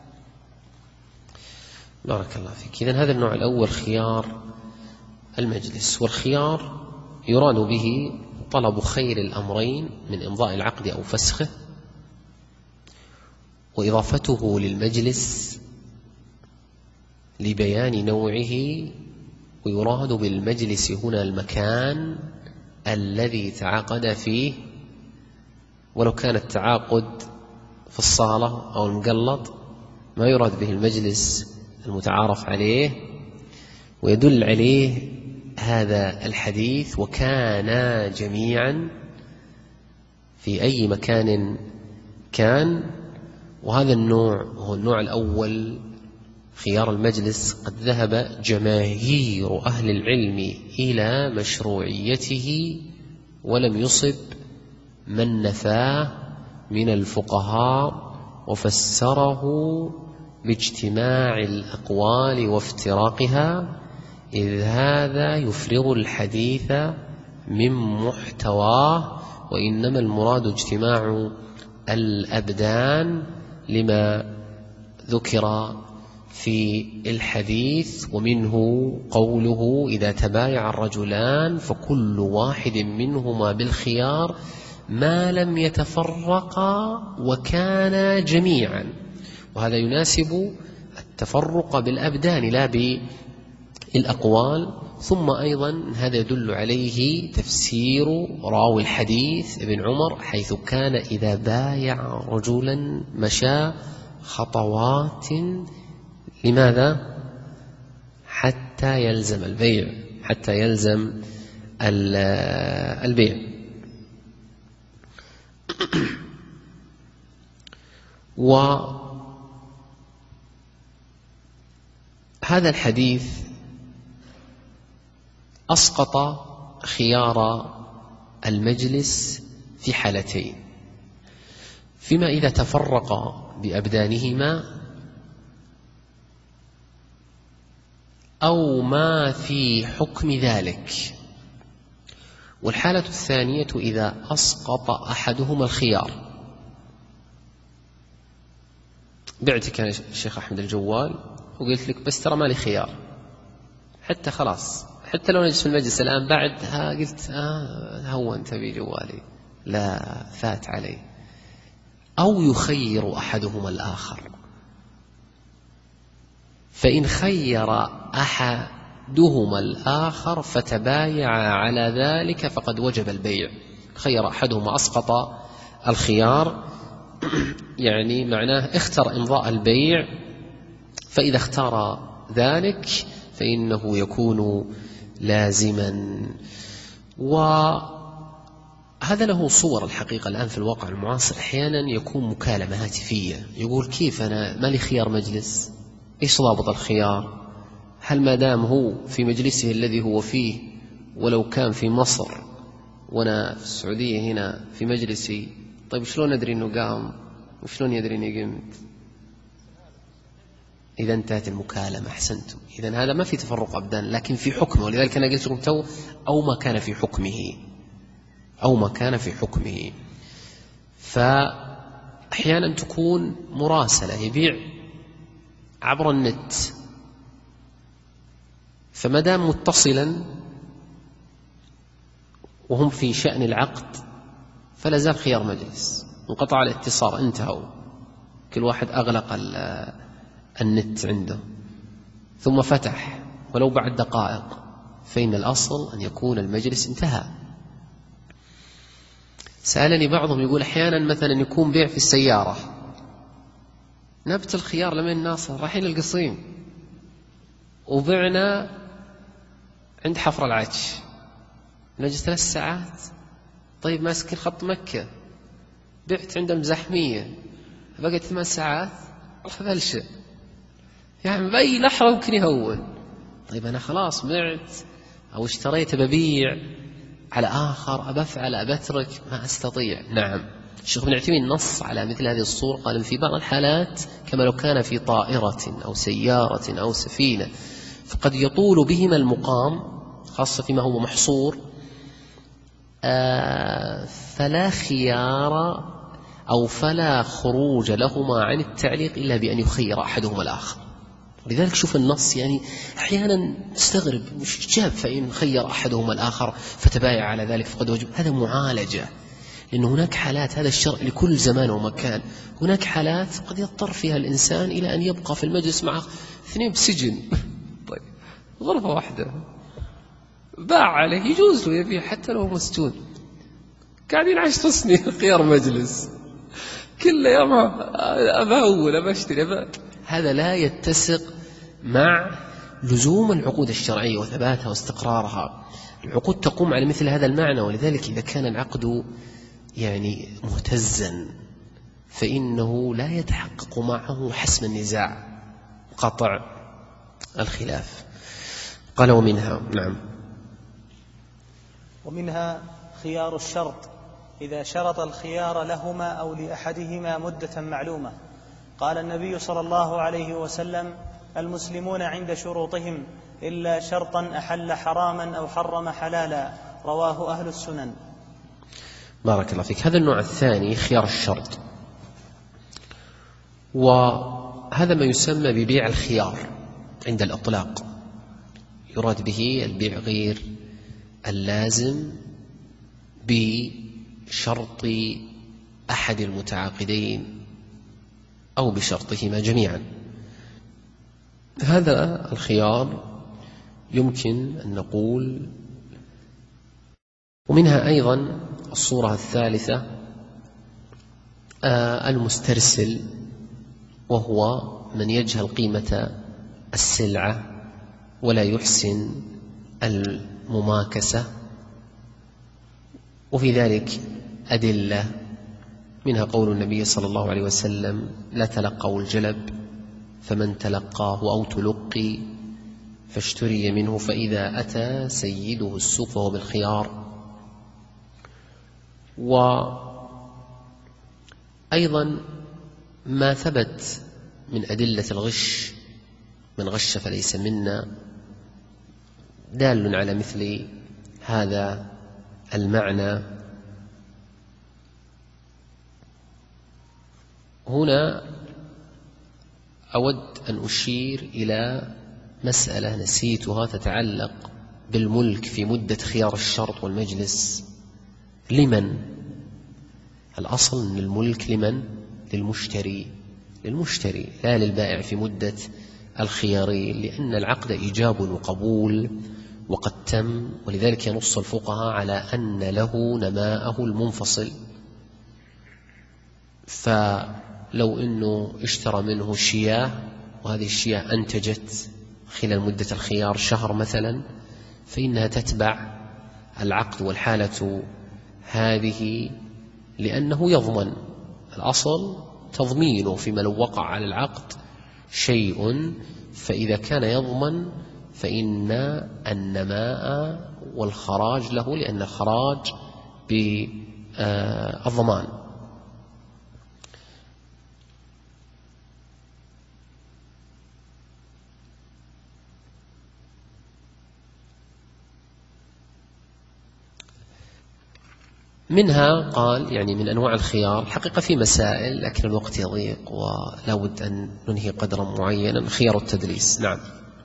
بارك الله فيك. إذن هذا النوع الأول خيار المجلس. والخيار يراد به طلب خير الأمرين من إمضاء العقد أو فسخه، وإضافته للمجلس لبيان نوعه. ويراد بالمجلس هنا المكان الذي تعاقد فيه، ولو كان التعاقد في الصالة أو المقلط ما يراد به المجلس المتعارف عليه. ويدل عليه هذا الحديث: وكانا جميعا، في أي مكان كان. وهذا النوع هو النوع الأول خيار المجلس، قد ذهب جماهير أهل العلم إلى مشروعيته، ولم يصب من نفاه من الفقهاء، وفسره باجتماع الأقوال وافتراقها، إذ هذا يفرغ الحديث من محتواه، وإنما المراد اجتماع الأبدان لما ذكر في الحديث. ومنه قوله: إذا تبايع الرجلان فكل واحد منهما بالخيار ما لم يتفرقا وكانا جميعا. وهذا يناسب التفرق بالأبدان لا بالأقوال. ثم أيضا هذا يدل عليه تفسير راوي الحديث ابن عمر، حيث كان إذا بايع رجلا مشى خطوات، لماذا؟ حتى يلزم البيع، حتى يلزم البيع. وهذا الحديث أسقط خيار المجلس في حالتين: فيما إذا تفرق بأبدانهما، أو ما في حكم ذلك. والحالة الثانية إذا أسقط أحدهما الخيار. بعتك أنا الشيخ أحمد الجوال وقلت لك بس ترى مالي خيار، حتى خلاص، حتى لو نجلس في المجلس الآن بعدها قلت آه هونت بي جوالي، لا، فات علي. أو يخير أحدهما الآخر، فإن خير أحدهما الآخر فتبايع على ذلك فقد وجب البيع. خير أحدهما أسقط الخيار، يعني معناه اختر إمضاء البيع، فإذا اختار ذلك فإنه يكون لازما. وهذا له صور الحقيقة الآن في الواقع المعاصر. أحيانا يكون مكالمة هاتفية، يقول كيف أنا ما لي خيار مجلس؟ إيش ضابط الخيار؟ هل ما دام هو في مجلسه الذي هو فيه، ولو كان في مصر وأنا في السعودية هنا في مجلسي، طيب شلون أدري أنه قام وشلون يدري أني قمت؟ إذا انتهت المكالمة. أحسنتم. إذن هذا ما في تفرق أبدان، لكن في حكمه. ولذلك أنا قلت لكم تو أو ما كان في حكمه، أو ما كان في حكمه. فأحيانا تكون مراسلة، يبيع عبر النت، فما دام متصلا وهم في شأن العقد فلا زال خيار مجلس. انقطع الاتصال، انتهوا، كل واحد أغلق النت عنده ثم فتح ولو بعد دقائق، فإن الأصل أن يكون المجلس انتهى. سألني بعضهم يقول أحيانا مثلا يكون بيع في السيارة، نبت الخيار لمن ناصر رايحين القصيم وبعنا عند حفر العج، نجي ثلاث ساعات. طيب ماسكين خط مكة، بعت عند المزحمية بقيت ثمان ساعات، فبلشة يعني بأي لحظة ممكن يهون. طيب أنا خلاص بعت أو اشتريت ببيع على آخر، أبفعل أبترك، ما أستطيع. نعم، الشيخ ابن عثيمين نص على مثل هذه الصورة، قال في بعض الحالات كما لو كان في طائرة أو سيارة أو سفينة فقد يطول بهما المقام، خاصة فيما هو محصور، آه فلا خيار أو فلا خروج لهما عن التعليق إلا بأن يخير أحدهما الآخر. لذلك شوف النص، يعني أحيانا تستغرب مش جاب فإن خير أحدهما الآخر فتبايع على ذلك فقد وجب. هذا معالجة، لأن هناك حالات، هذا الشرع لكل زمان ومكان، هناك حالات قد يضطر فيها الإنسان إلى أن يبقى في المجلس مع اثنين بسجن. طيب غرفة واحدة باع عليه، يجوز له يبيع حتى لو مسجون، قاعدين عشر سنين خيار مجلس، كل يوم أبا أول أبا أشتري أبا. هذا لا يتسق مع لزوم العقود الشرعية وثباتها واستقرارها. العقود تقوم على مثل هذا المعنى، ولذلك إذا كان العقد يعني مهتزا فإنه لا يتحقق معه حسم النزاع، قطع الخلاف. قال ومنها، نعم، ومنها خيار الشرط إذا شرط الخيار لهما أو لأحدهما مدة معلومة. قال النبي صلى الله عليه وسلم: المسلمون عند شروطهم إلا شرطا أحل حراما أو حرم حلالا، رواه أهل السنن. بارك الله فيك. هذا النوع الثاني خيار الشرط، وهذا ما يسمى ببيع الخيار عند الإطلاق، يراد به البيع غير اللازم بشرط أحد المتعاقدين أو بشرطهما جميعا. هذا الخيار يمكن أن نقول. ومنها أيضا الصورة الثالثة آه المسترسل، وهو من يجهل قيمة السلعة ولا يحسن المماكسة، وفي ذلك أدلة، منها قول النبي صلى الله عليه وسلم: لا تلقوا الجلب، فمن تلقاه أو تلقي فاشتري منه، فإذا أتى سيده السوق فهو بالخيار. وأيضا ما ثبت من أدلة الغش، من غش فليس منا، دال على مثل هذا المعنى. هنا أود أن أشير إلى مسألة نسيتها تتعلق بالملك في مدة خيار الشرط والمجلس. لمن؟ الأصل أن الملك لمن؟ للمشتري، للمشتري لا للبائع في مدة الخيارين، لأن العقد إيجاب وقبول وقد تم، ولذلك ينص الفقهاء على أن له نماءه المنفصل. فلو أنه اشترى منه شياه وهذه الشياه أنتجت خلال مدة الخيار شهر مثلا، فإنها تتبع العقد والحالة هذه، لأنه يضمن. الأصل تضمينه فيما لو وقع على العقد شيء، فإذا كان يضمن فإن النماء والخراج له، لأن الخراج بالضمان. منها قال يعني من أنواع الخيار، الحقيقة في مسائل لكن الوقت يضيق ولا بد أن ننهي قدرا معينا. خيار التدليس، نعم.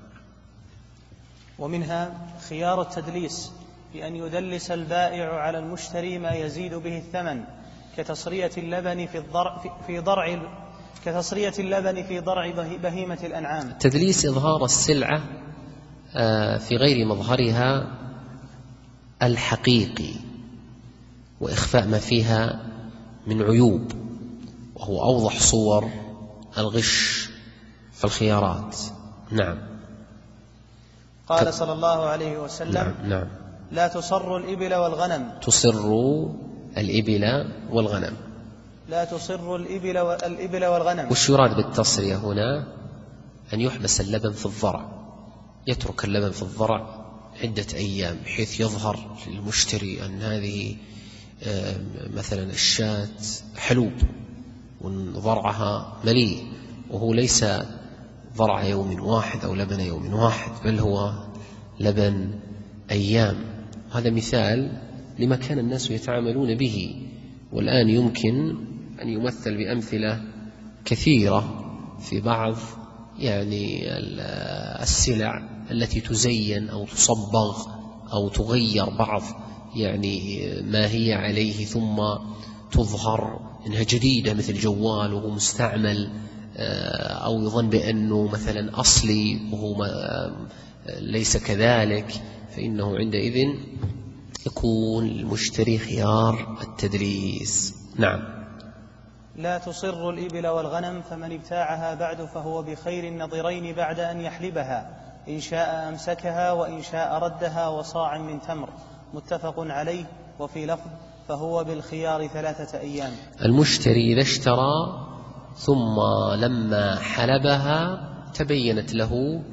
ومنها خيار التدليس بأن يدلس البائع على المشتري ما يزيد به الثمن، كتصرية اللبن في الضرع في ضرع كتصرية اللبن في ضرع بهيمة الأنعام. التدليس إظهار السلعة في غير مظهرها الحقيقي، وإخفاء ما فيها من عيوب، وهو أوضح صور الغش في الخيارات. نعم. قال صلى الله عليه وسلم: نعم نعم. لا تصر الإبل والغنم. تصر الإبل والغنم. لا تصر الإبل الإبل والغنم. وش يراد بالتصرية هنا؟ أن يحبس اللبن في الضرع، يترك اللبن في الضرع عدة أيام بحيث يظهر للمشتري أن هذه مثلا الشاة حلوب وضرعها مليء، وهو ليس ضرع يوم واحد أو لبن يوم واحد، بل هو لبن أيام. هذا مثال لما كان الناس يتعاملون به، والآن يمكن أن يمثل بأمثلة كثيرة في بعض يعني السلع التي تزين أو تصبغ أو تغير بعض يعني ما هي عليه ثم تظهر إنها جديدة مثل جوال وهو مستعمل، أو يظن بأنه مثلا أصلي وهو ليس كذلك، فإنه عندئذ يكون المشتري خيار التدليس. نعم. لا تصر الإبل والغنم، فمن ابتاعها بعد فهو بخير النظرين بعد أن يحلبها، إن شاء أمسكها وإن شاء ردها وصاع من تمر. متفق عليه. وفي لفظ: فهو بالخيار ثلاثة أيام. المشتري إذا اشترى ثم لما حلبها تبينت له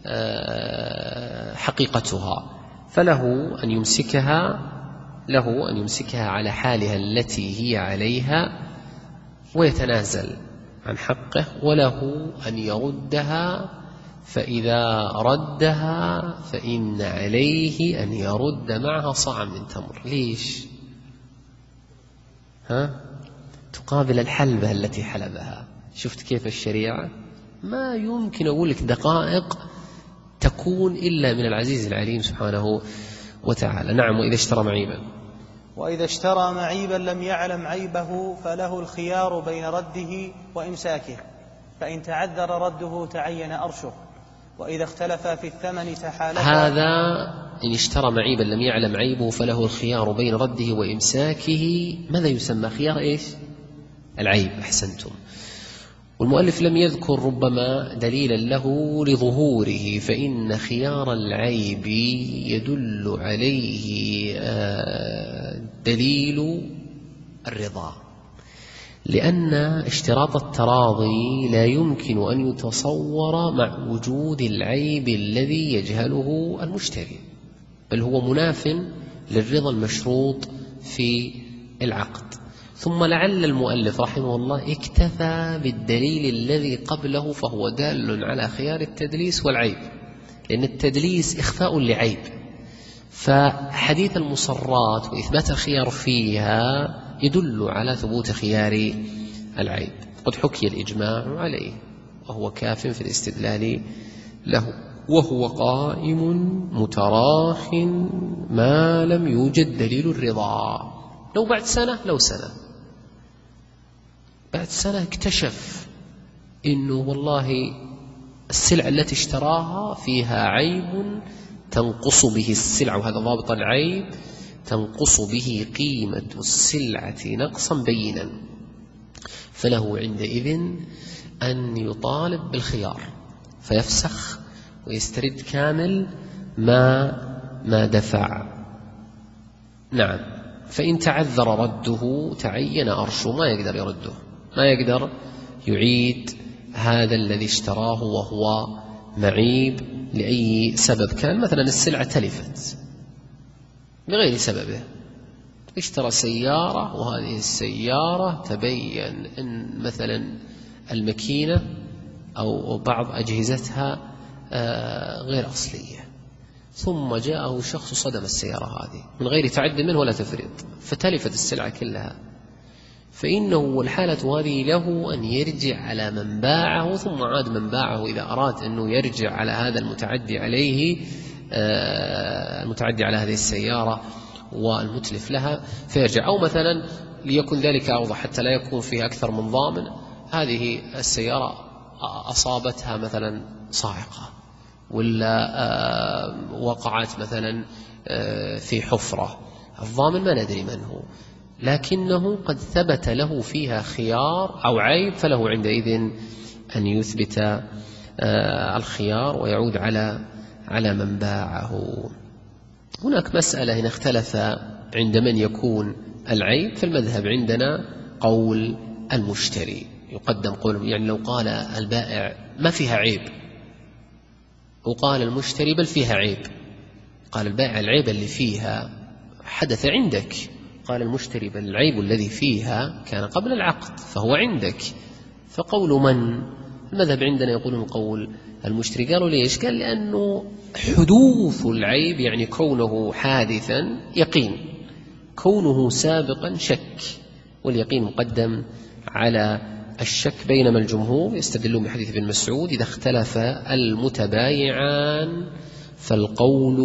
حقيقتها، فله أن يمسكها له أن يمسكها على حالها التي هي عليها ويتنازل عن حقه، وله أن يردها، فإذا ردها فإن عليه أن يرد معها صاعا من تمر. ليش؟ ها؟ تقابل الحلبة التي حلبها. شفت كيف الشريعة ما يمكن أقول لك دقائق تكون إلا من العزيز العليم سبحانه وتعالى. نعم. وإذا اشترى معيبا وإذا اشترى معيبا لم يعلم عيبه فله الخيار بين رده وإمساكه، فإن تعذر رده تعين أرشه، وإذا اختلف في الثمن تحالفا. هذا إن اشترى معيبا لم يعلم عيبه فله الخيار بين رده وإمساكه. ماذا يسمى خيار إيش؟ العيب. أحسنتم. والمؤلف لم يذكر ربما دليلا له لظهوره، فإن خيار العيب يدل عليه دليل الرضا، لأن اشتراط التراضي لا يمكن أن يتصور مع وجود العيب الذي يجهله المشتري، بل هو مناف للرضا المشروط في العقد. ثم لعل المؤلف رحمه الله اكتفى بالدليل الذي قبله، فهو دال على خيار التدليس والعيب، لأن التدليس إخفاء لعيب، فحديث المصرات وإثبات الخيار فيها يدل على ثبوت خيار العيب. قد حكي الإجماع عليه وهو كاف في الاستدلال له، وهو قائم متراخ ما لم يوجد دليل الرضا. لو بعد سنة لو سنة بعد سنة اكتشف إنه والله السلعة التي اشتراها فيها عيب تنقص به السلعة، وهذا ضابط العيب، تنقص به قيمة السلعة نقصا بينا، فله عندئذ أن يطالب بالخيار فيفسخ ويسترد كامل ما ما دفع. نعم. فإن تعذر رده تعين أرشه، ما يقدر يرده، ما يقدر يعيد هذا الذي اشتراه وهو معيب لأي سبب كان. مثلا السلعة تلفت بغير سببه، اشترى سيارة وهذه السيارة تبين أن مثلا الماكينة أو بعض أجهزتها غير أصلية، ثم جاءه شخص صدم السيارة هذه من غير تعد منه ولا تفريط، فتلفت السلعة كلها، فإنه والحالة هذه له أن يرجع على من باعه، ثم عاد من باعه إذا أراد أنه يرجع على هذا المتعدي عليه المتعدي على هذه السيارة والمتلف لها فيرجع. أو مثلا ليكن ذلك أوضح حتى لا يكون فيها أكثر من ضامن، هذه السيارة أصابتها مثلا صاعقة ولا وقعت مثلا في حفرة، الضامن ما ندري من هو، لكنه قد ثبت له فيها خيار أو عيب، فله عندئذ أن يثبت الخيار ويعود على على من باعه. هناك مسألة إن اختلف عند من يكون العيب، فالمذهب عندنا قول المشتري، يقدم قول، يعني لو قال البائع ما فيها عيب وقال المشتري بل فيها عيب، قال البائع العيب اللي فيها حدث عندك، قال المشتري بل العيب الذي فيها كان قبل العقد فهو عندك، فقول من؟ المذهب عندنا يقولون قول المشتري. قالوا ليش؟ قال لأنه حدوث العيب يعني كونه حادثا يقين، كونه سابقا شك، واليقين مقدم على الشك، بينما الجمهور يستدلون بحديث ابن مسعود إذا اختلف المتبايعان فالقول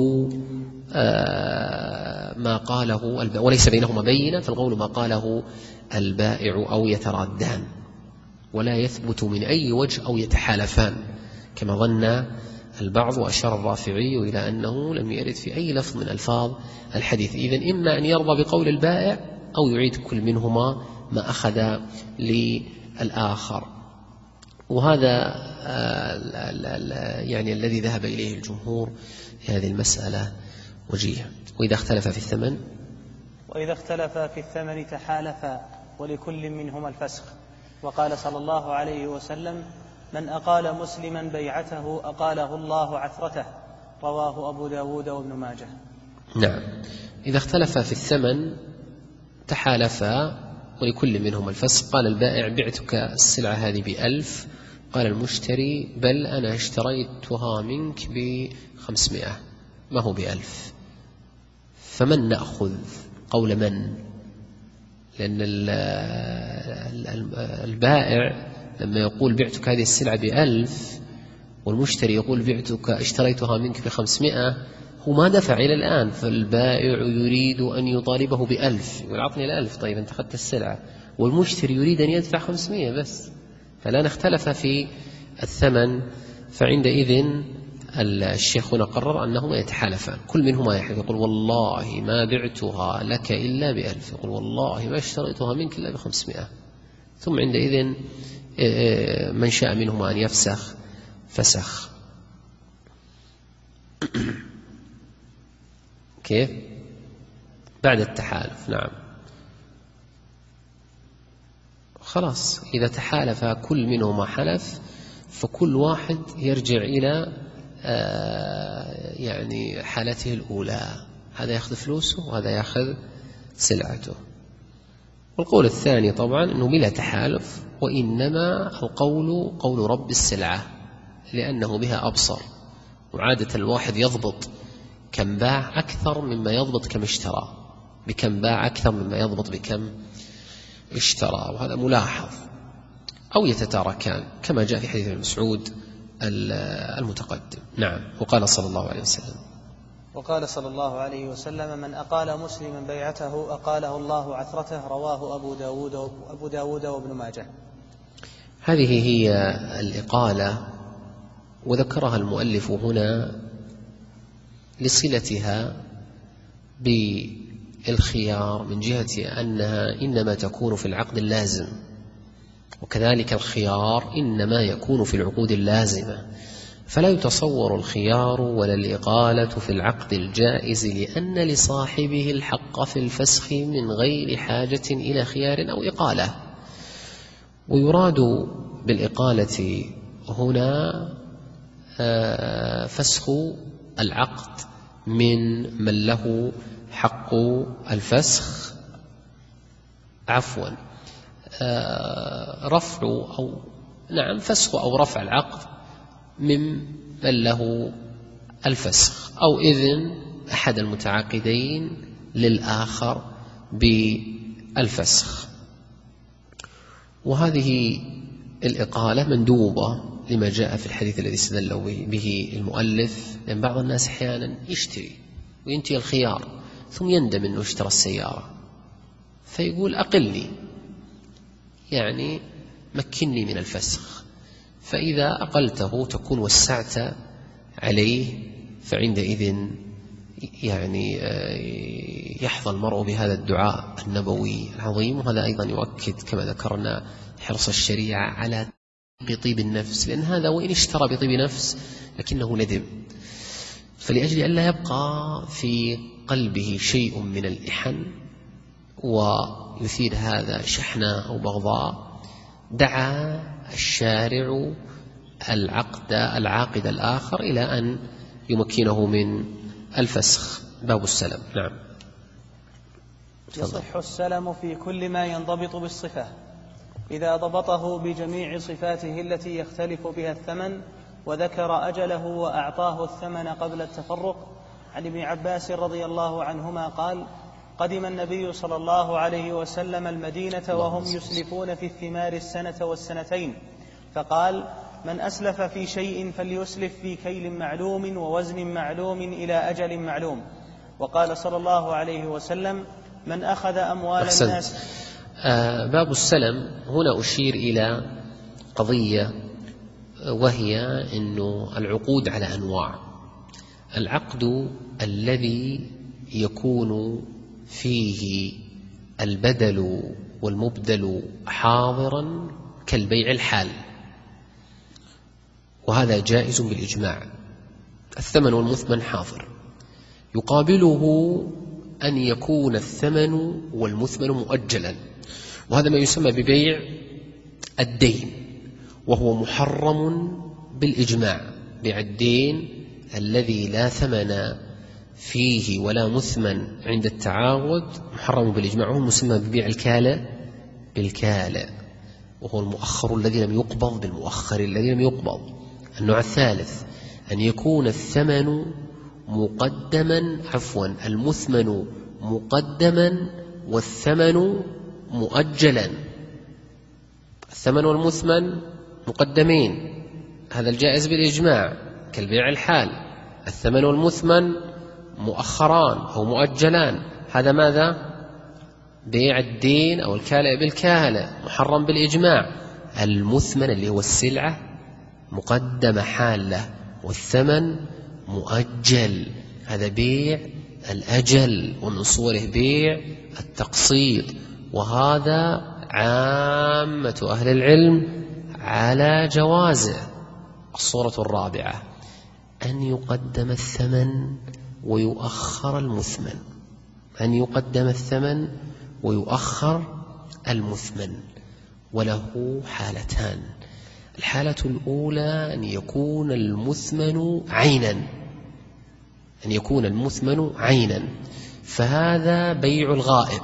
آه ما قاله البائع وليس بينهما بينة، فالقول ما قاله البائع أو يترادان ولا يثبت من أي وجه أو يتحالفان كما ظن البعض، وأشار الرافعي إلى أنه لم يرد في أي لفظ من ألفاظ الحديث. إذن إما أن يرضى بقول البائع أو يعيد كل منهما ما أخذ للآخر، وهذا يعني الذي ذهب إليه الجمهور في هذه المسألة وجيه. وإذا اختلف في الثمن وإذا اختلف في الثمن تحالفا ولكل منهما الفسخ. وقال صلى الله عليه وسلم: من أقال مسلما بيعته أقاله الله عثرته، رواه أبو داود وابن ماجه. نعم، إذا اختلف في الثمن تحالفا ولكل منهما الفسخ. قال البائع: بعتك السلعة هذه بألف، قال المشتري: بل أنا اشتريتها منك بخمسمائة، ما هو بألف. فمن نأخذ؟ قول من؟ لأن البائع لما يقول بعتك هذه السلعة بألف والمشتري يقول بعتك اشتريتها منك بخمسمائة، هو ما دفع إلى الآن، فالبائع يريد أن يطالبه بألف، يقول أعطني الألف، طيب أنت أخذت السلعة، والمشتري يريد أن يدفع خمسمائة بس، فلا اختلف في الثمن. فعندئذ الشيخ هنا قرر أنهما يتحالفان، كل منهما يحلف يقول: والله ما بعتها لك إلا بألف، يقول: والله ما اشتريتها منك إلا بخمسمائة. ثم عندئذ من شاء منهما أن يفسخ فسخ. كيف؟ بعد التحالف. نعم، خلاص إذا تحالف كل منهما حلف فكل واحد يرجع إلى يعني حالته الأولى، هذا يأخذ فلوسه وهذا يأخذ سلعته. والقول الثاني طبعا أنه بلا تحالف، وإنما القول قول رب السلعة لأنه بها أبصر، وعادة الواحد يضبط كم باع أكثر مما يضبط كم اشترى، بكم باع أكثر مما يضبط بكم اشترى، وهذا ملاحظ. أو يتتاركان كما جاء في حديث ابن مسعود المتقدم. نعم. وقال صلى الله عليه وسلم وقال صلى الله عليه وسلم: من أقال مسلما بيعته أقاله الله عثرته، رواه أبو داود, أبو داود وابن ماجه. هذه هي الإقالة، وذكرها المؤلف هنا لصلتها بالخيار من جهة أنها إنما تكون في العقد اللازم، وكذلك الخيار إنما يكون في العقود اللازمة، فلا يتصور الخيار ولا الإقالة في العقد الجائز، لأن لصاحبه الحق في الفسخ من غير حاجة إلى خيار أو إقالة. ويراد بالإقالة هنا فسخ العقد من من له حق الفسخ، عفوا رفع أو نعم فسخ أو رفع العقد من من له الفسخ، أو إذن أحد المتعاقدين للآخر بالفسخ. وهذه الإقالة مندوبة لما جاء في الحديث الذي استدل به المؤلف، لأن بعض الناس أحيانا يشتري وينتهي الخيار ثم يندم أنه اشترى السيارة، فيقول: أقلني، يعني مكنني من الفسخ. فإذا أقلته تكون وسعت عليه، فعندئذ يعني يحظى المرء بهذا الدعاء النبوي العظيم. وهذا أيضا يؤكد كما ذكرنا حرص الشريعة على بطيب النفس، لأن هذا وإن اشترى بطيب نفس لكنه ندم، فلأجل أن لا يبقى في قلبه شيء من الإحن ويثير هذا شحنة أو بغضاء، دعا الشارع العقد العاقد الآخر إلى أن يمكنه من الفسخ. باب السلم. نعم. يصح السلم في كل ما ينضبط بالصفة إذا ضبطه بجميع صفاته التي يختلف بها الثمن، وذكر أجله وأعطاه الثمن قبل التفرق. عن ابن عباس رضي الله عنهما قال: قدم النبي صلى الله عليه وسلم المدينة وهم يسلفون في الثمار السنة والسنتين، فقال: من أسلف في شيء فليسلف في كيل معلوم ووزن معلوم إلى أجل معلوم. وقال صلى الله عليه وسلم: من أخذ أموال أحسنت. الناس. آه باب السلم هنا أشير إلى قضية، وهي أنه العقود على أنواع. العقد الذي يكون فيه البدل والمبدل حاضرا كالبيع الحال، وهذا جائز بالإجماع، الثمن والمثمن حاضر. يقابله أن يكون الثمن والمثمن مؤجلا، وهذا ما يسمى ببيع الدين، وهو محرم بالإجماع. بيع الدين الذي لا ثمن فيه ولا مثمن عند التعاقد محرم بالإجماع، وهو مسمى ببيع الكالة بالكالة، وهو المؤخر الذي لم يقبض بالمؤخر الذي لم يقبض. النوع الثالث أن يكون الثمن مقدما عفوا المثمن مقدما والثمن مؤجلا. الثمن والمثمن مقدمين، هذا الجائز بالإجماع كالبيع الحال. الثمن والمثمن مؤخران أو مؤجلان، هذا ماذا؟ بيع الدين أو الكالة بالكالة، محرم بالإجماع. المثمن اللي هو السلعة مقدمة حالة، والثمن مؤجل، هذا بيع الأجل، ومن صوره بيع التقسيط. وهذا عامة أهل العلم على جوازه. الصورة الرابعة أن يقدم الثمن ويؤخر المثمن، أن يقدم الثمن ويؤخر المثمن، وله حالتان. الحالة الأولى أن يكون المثمن عينا، أن يكون المثمن عينا، فهذا بيع الغائب،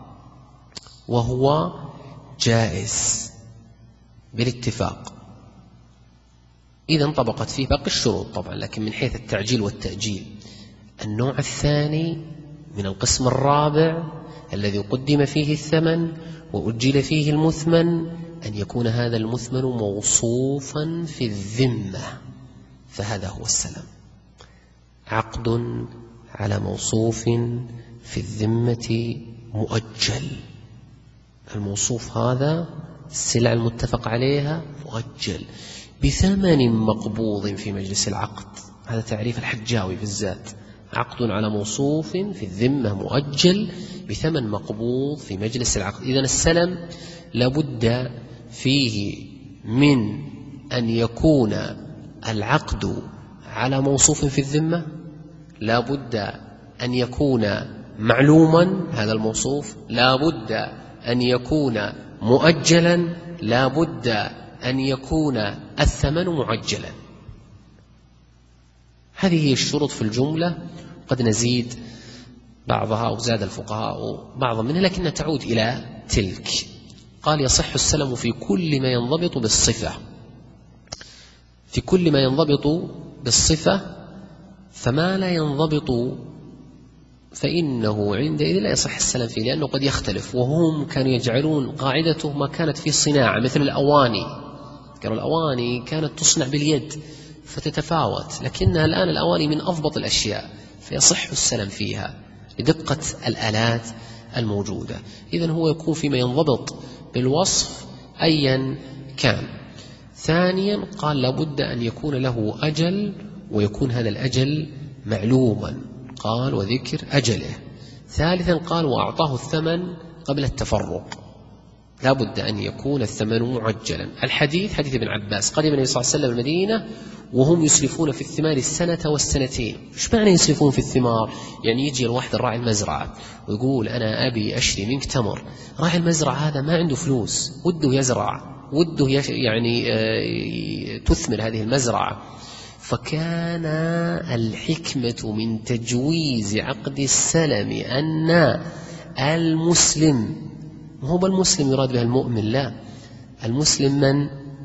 وهو جائز بالاتفاق إذا انطبقت فيه باقي الشروط طبعا، لكن من حيث التعجيل والتأجيل. النوع الثاني من القسم الرابع الذي قدم فيه الثمن وأجل فيه المثمن، أن يكون هذا المثمن موصوفا في الذمة، فهذا هو السلم، عقد على موصوف في الذمة مؤجل. الموصوف هذا السلع المتفق عليها مؤجل بثمن مقبوض في مجلس العقد، هذا تعريف الحجاوي في الذات، عقد على موصوف في الذمة مؤجل بثمن مقبوض في مجلس العقد. إذن السلم لابد فيه من أن يكون العقد على موصوف في الذمة، لابد أن يكون معلوما هذا الموصوف، لابد أن يكون مؤجلا، لابد أن يكون الثمن معجلا. هذه هي الشروط في الجملة، قد نزيد بعضها أو زاد الفقهاء بعضا منها، لكنها تعود إلى تلك. قال: يصح السلم في كل ما ينضبط بالصفة. في كل ما ينضبط بالصفة، فما لا ينضبط فإنه عندئذ لا يصح السلم فيه، لأنه قد يختلف. وهم كانوا يجعلون قاعدته ما كانت في صناعة، مثل الأواني، كانوا الأواني كانت تصنع باليد فتتفاوت، لكنها الآن الأواني من أضبط الأشياء، فيصح السلم فيها لدقة الآلات الموجودة. إذن هو يكون فيما ينضبط بالوصف أيا كان. ثانيا قال: لابد أن يكون له أجل، ويكون هذا الأجل معلوما. قال وذكر أجله. ثالثا قال وأعطاه الثمن قبل التفرق، لا بد أن يكون الثمن معجلا. الحديث حديث ابن عباس قدم النبي صلى الله عليه وسلم المدينة وهم يسرفون في الثمار السنة والسنتين. إيش معنى يسرفون في الثمار؟ يعني يجي الواحد الراعي المزرعة ويقول أنا أبي أشتري منك تمر. راعي المزرعة هذا ما عنده فلوس، وده يزرع، وده يعني تثمر هذه المزرعة. فكان الحكمة من تجويز عقد السلم أن المسلم، هو المسلم يراد به المؤمن، لا، المسلم من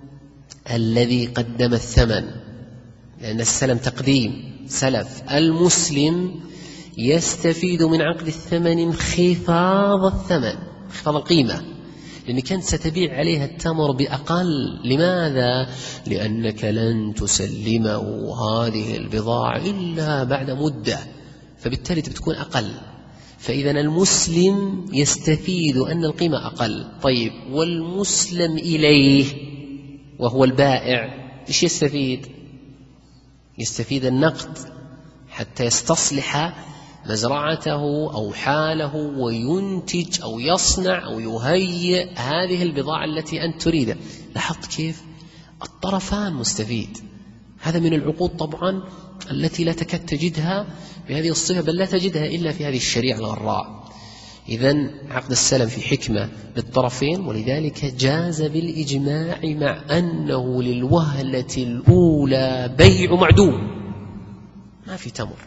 الذي قدم الثمن، لأن السلم تقديم سلف. المسلم يستفيد من عقد الثمن انخفاض الثمن، انخفاض القيمة، لأن كانت ستبيع عليها التمر بأقل. لماذا؟ لأنك لن تسلمه هذه البضاعة إلا بعد مدة، فبالتالي بتكون أقل. فإذا المسلم يستفيد أن القيمة أقل. طيب والمسلم إليه وهو البائع إيش يستفيد؟ يستفيد النقد حتى يستصلح مزرعته أو حاله وينتج أو يصنع أو يهيئ هذه البضاعة التي أنت تريدها. لاحظت كيف الطرفان مستفيد. هذا من العقود طبعا التي لا تكاد تجدها بهذه الصفة، بل لا تجدها إلا في هذه الشريعة الغراء. إذن عقد السلم في حكمة للطرفين، ولذلك جاز بالإجماع، مع أنه للوهلة الأولى بيع معدوم. ما في تمر،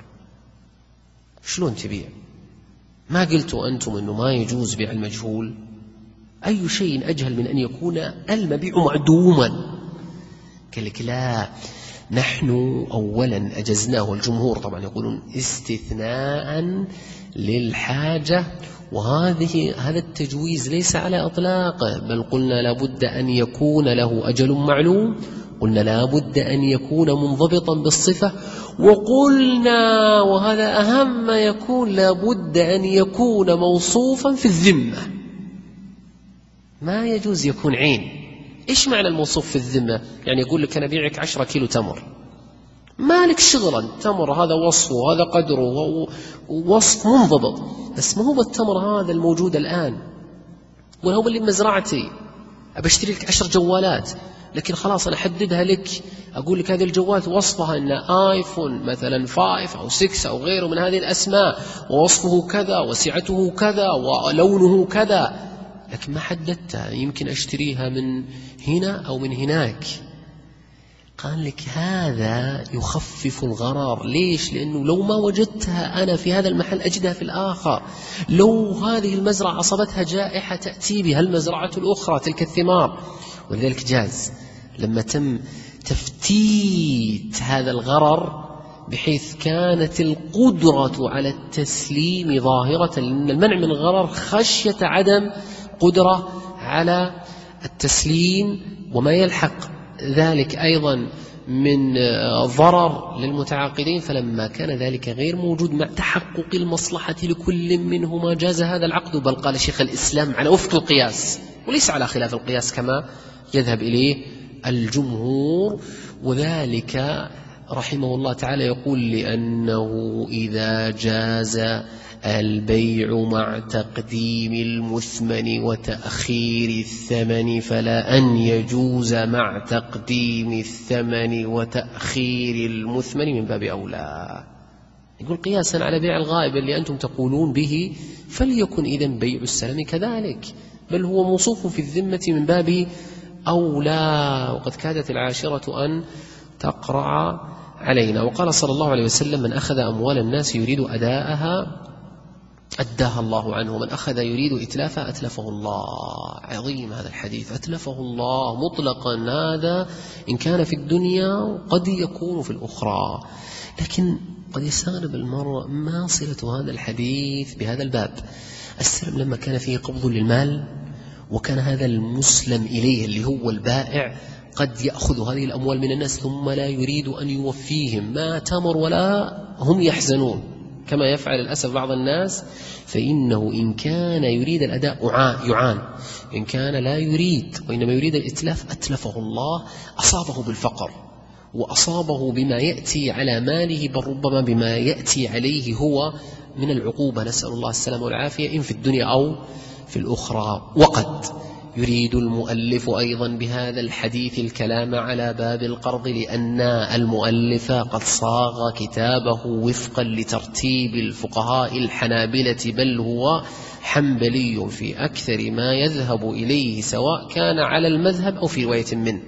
شلون تبيع؟ ما قلتوا أنتم أنه ما يجوز بيع المجهول؟ أي شيء أجهل من أن يكون المبيع معدوما؟ قال لك لا، نحن أولا أجزناه، والجمهور طبعا يقولون استثناء للحاجة، وهذه هذا التجويز ليس على أطلاقه، بل قلنا لابد أن يكون له أجل معلوم، قلنا لابد أن يكون منضبطا بالصفة، وقلنا وهذا أهم ما يكون لابد أن يكون موصوفا في الذمة. ما يجوز يكون عين. إيش معنى الموصوف في الذمة؟ يعني يقول لك أنا بيعك عشرة كيلو تمر، مالك شغلا، تمر هذا وصفه وهذا قدره ووصف منضبط، بس ما هو التمر هذا الموجود الآن، ولا هو اللي بمزرعتي. أبشتري لك عشر جوالات، لكن خلاص أنا أحددها لك، أقول لك هذه الجوالات وصفها أن آيفون مثلا فايف أو سكس أو غيره من هذه الأسماء، ووصفه كذا وسعته كذا ولونه كذا، لكن ما حددتها، يمكن أشتريها من هنا أو من هناك. قال لك هذا يخفف الغرار. ليش؟ لأنه لو ما وجدتها أنا في هذا المحل أجدها في الآخر، لو هذه المزرعة أصابتها جائحة تأتي بها المزرعة الأخرى تلك الثمار. ولذلك جاز لما تم تفتيت هذا الغرر بحيث كانت القدرة على التسليم ظاهرة، لأن المنع من الغرر خشية عدم قدرة على التسليم، وما يلحق ذلك أيضا من ضرر للمتعاقدين. فلما كان ذلك غير موجود مع تحقق المصلحة لكل منهما جاز هذا العقد. بل قال شيخ الإسلام على وفق القياس وليس على خلاف القياس كما يذهب إليه الجمهور. وذلك رحمه الله تعالى يقول لأنه إذا جاز البيع مع تقديم المثمن وتأخير الثمن فلا أن يجوز مع تقديم الثمن وتأخير المثمن من باب أولى. يقول قياسا على بيع الغائب اللي أنتم تقولون به، فليكن إذن بيع السلم كذلك، بل هو موصوف في الذمة من باب أولى. وقد كادت العاشرة أن تقرع علينا. وقال صلى الله عليه وسلم من أخذ أموال الناس يريد أداءها أداها الله عنه، ومن أخذ يريد إتلافها أتلفه الله. عظيم هذا الحديث، أتلفه الله مطلقا. هذا إن كان في الدنيا قد يكون في الأخرى. لكن قد يستغرب المرء ما صلة هذا الحديث بهذا الباب. السلم لما كان فيه قبض للمال، وكان هذا المسلم إليه اللي هو البائع قد يأخذ هذه الأموال من الناس ثم لا يريد أن يوفيهم ما تمر ولا هم يحزنون كما يفعل للأسف بعض الناس. فإنه إن كان يريد الأداء يعان، إن كان لا يريد وإنما يريد الإتلاف أتلفه الله، أصابه بالفقر وأصابه بما يأتي على ماله، بل ربما بما يأتي عليه هو من العقوبة، نسأل الله السلامة والعافية، إن في الدنيا أو في الأخرى. وقد يريد المؤلف أيضا بهذا الحديث الكلام على باب القرض، لأن المؤلف قد صاغ كتابه وفقا لترتيب الفقهاء الحنابلة، بل هو حنبلي في أكثر ما يذهب إليه، سواء كان على المذهب أو في رواية منه.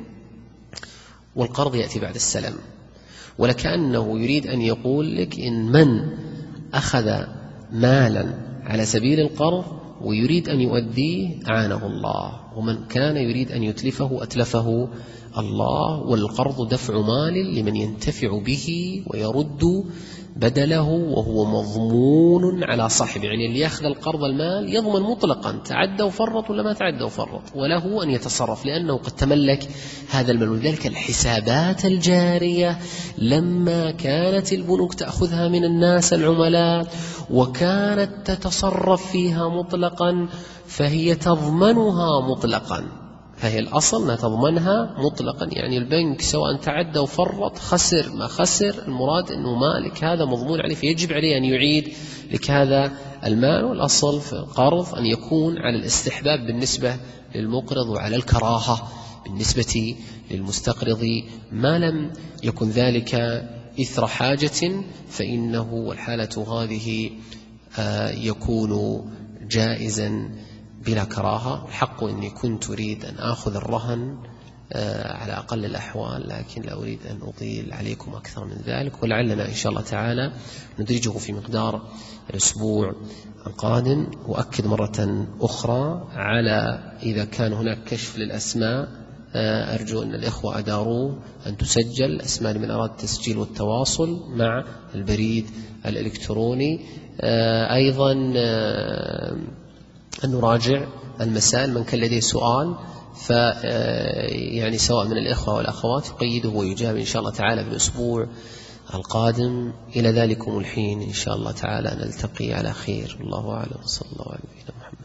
والقرض يأتي بعد السلام، ولكأنه يريد أن يقول لك إن من أخذ مالا على سبيل القرض ويريد أن يؤديه أعانه الله، ومن كان يريد أن يتلفه أتلفه الله. والقرض دفع مال لمن ينتفع به ويرد بدله، وهو مضمون على صاحبه. يعني اللي يأخذ القرض المال يضمن مطلقا، تعدى وفرط ولا ما تعدى وفرط، وله أن يتصرف لأنه قد تملك هذا المال. ولذلك الحسابات الجارية لما كانت البنوك تأخذها من الناس العملاء وكانت تتصرف فيها مطلقا، فهي تضمنها مطلقا، فهي الأصل أنها تضمنها مطلقا. يعني البنك سواء تعدى وفرط خسر ما خسر، المراد أنه مالك هذا مضمون عليه، فيجب عليه أن يعيد لك هذا المال. والأصل في القرض أن يكون على الاستحباب بالنسبة للمقرض وعلى الكراهة بالنسبة للمستقرض، ما لم يكن ذلك إثر حاجة فإنه والحالة هذه يكون جائزا بلا كراهة. الحق إني كنت أريد أن آخذ الرهن على أقل الأحوال، لكن لا أريد أن أطيل عليكم أكثر من ذلك، ولعلنا إن شاء الله تعالى ندرجه في مقدار الأسبوع القادم. وأكد مرة أخرى على إذا كان هناك كشف للأسماء، أرجو أن الإخوة أداروه أن تسجل أسماء من أراد التسجيل والتواصل مع البريد الإلكتروني. أيضا أن نراجع المسائل، من كان لديه سؤال ف يعني سواء من الإخوة والأخوات يقيده ويجاب إن شاء الله تعالى بالأسبوع القادم. إلى ذلكم الحين إن شاء الله تعالى نلتقي على خير، والله أعلم، صلى الله عليه وسلم.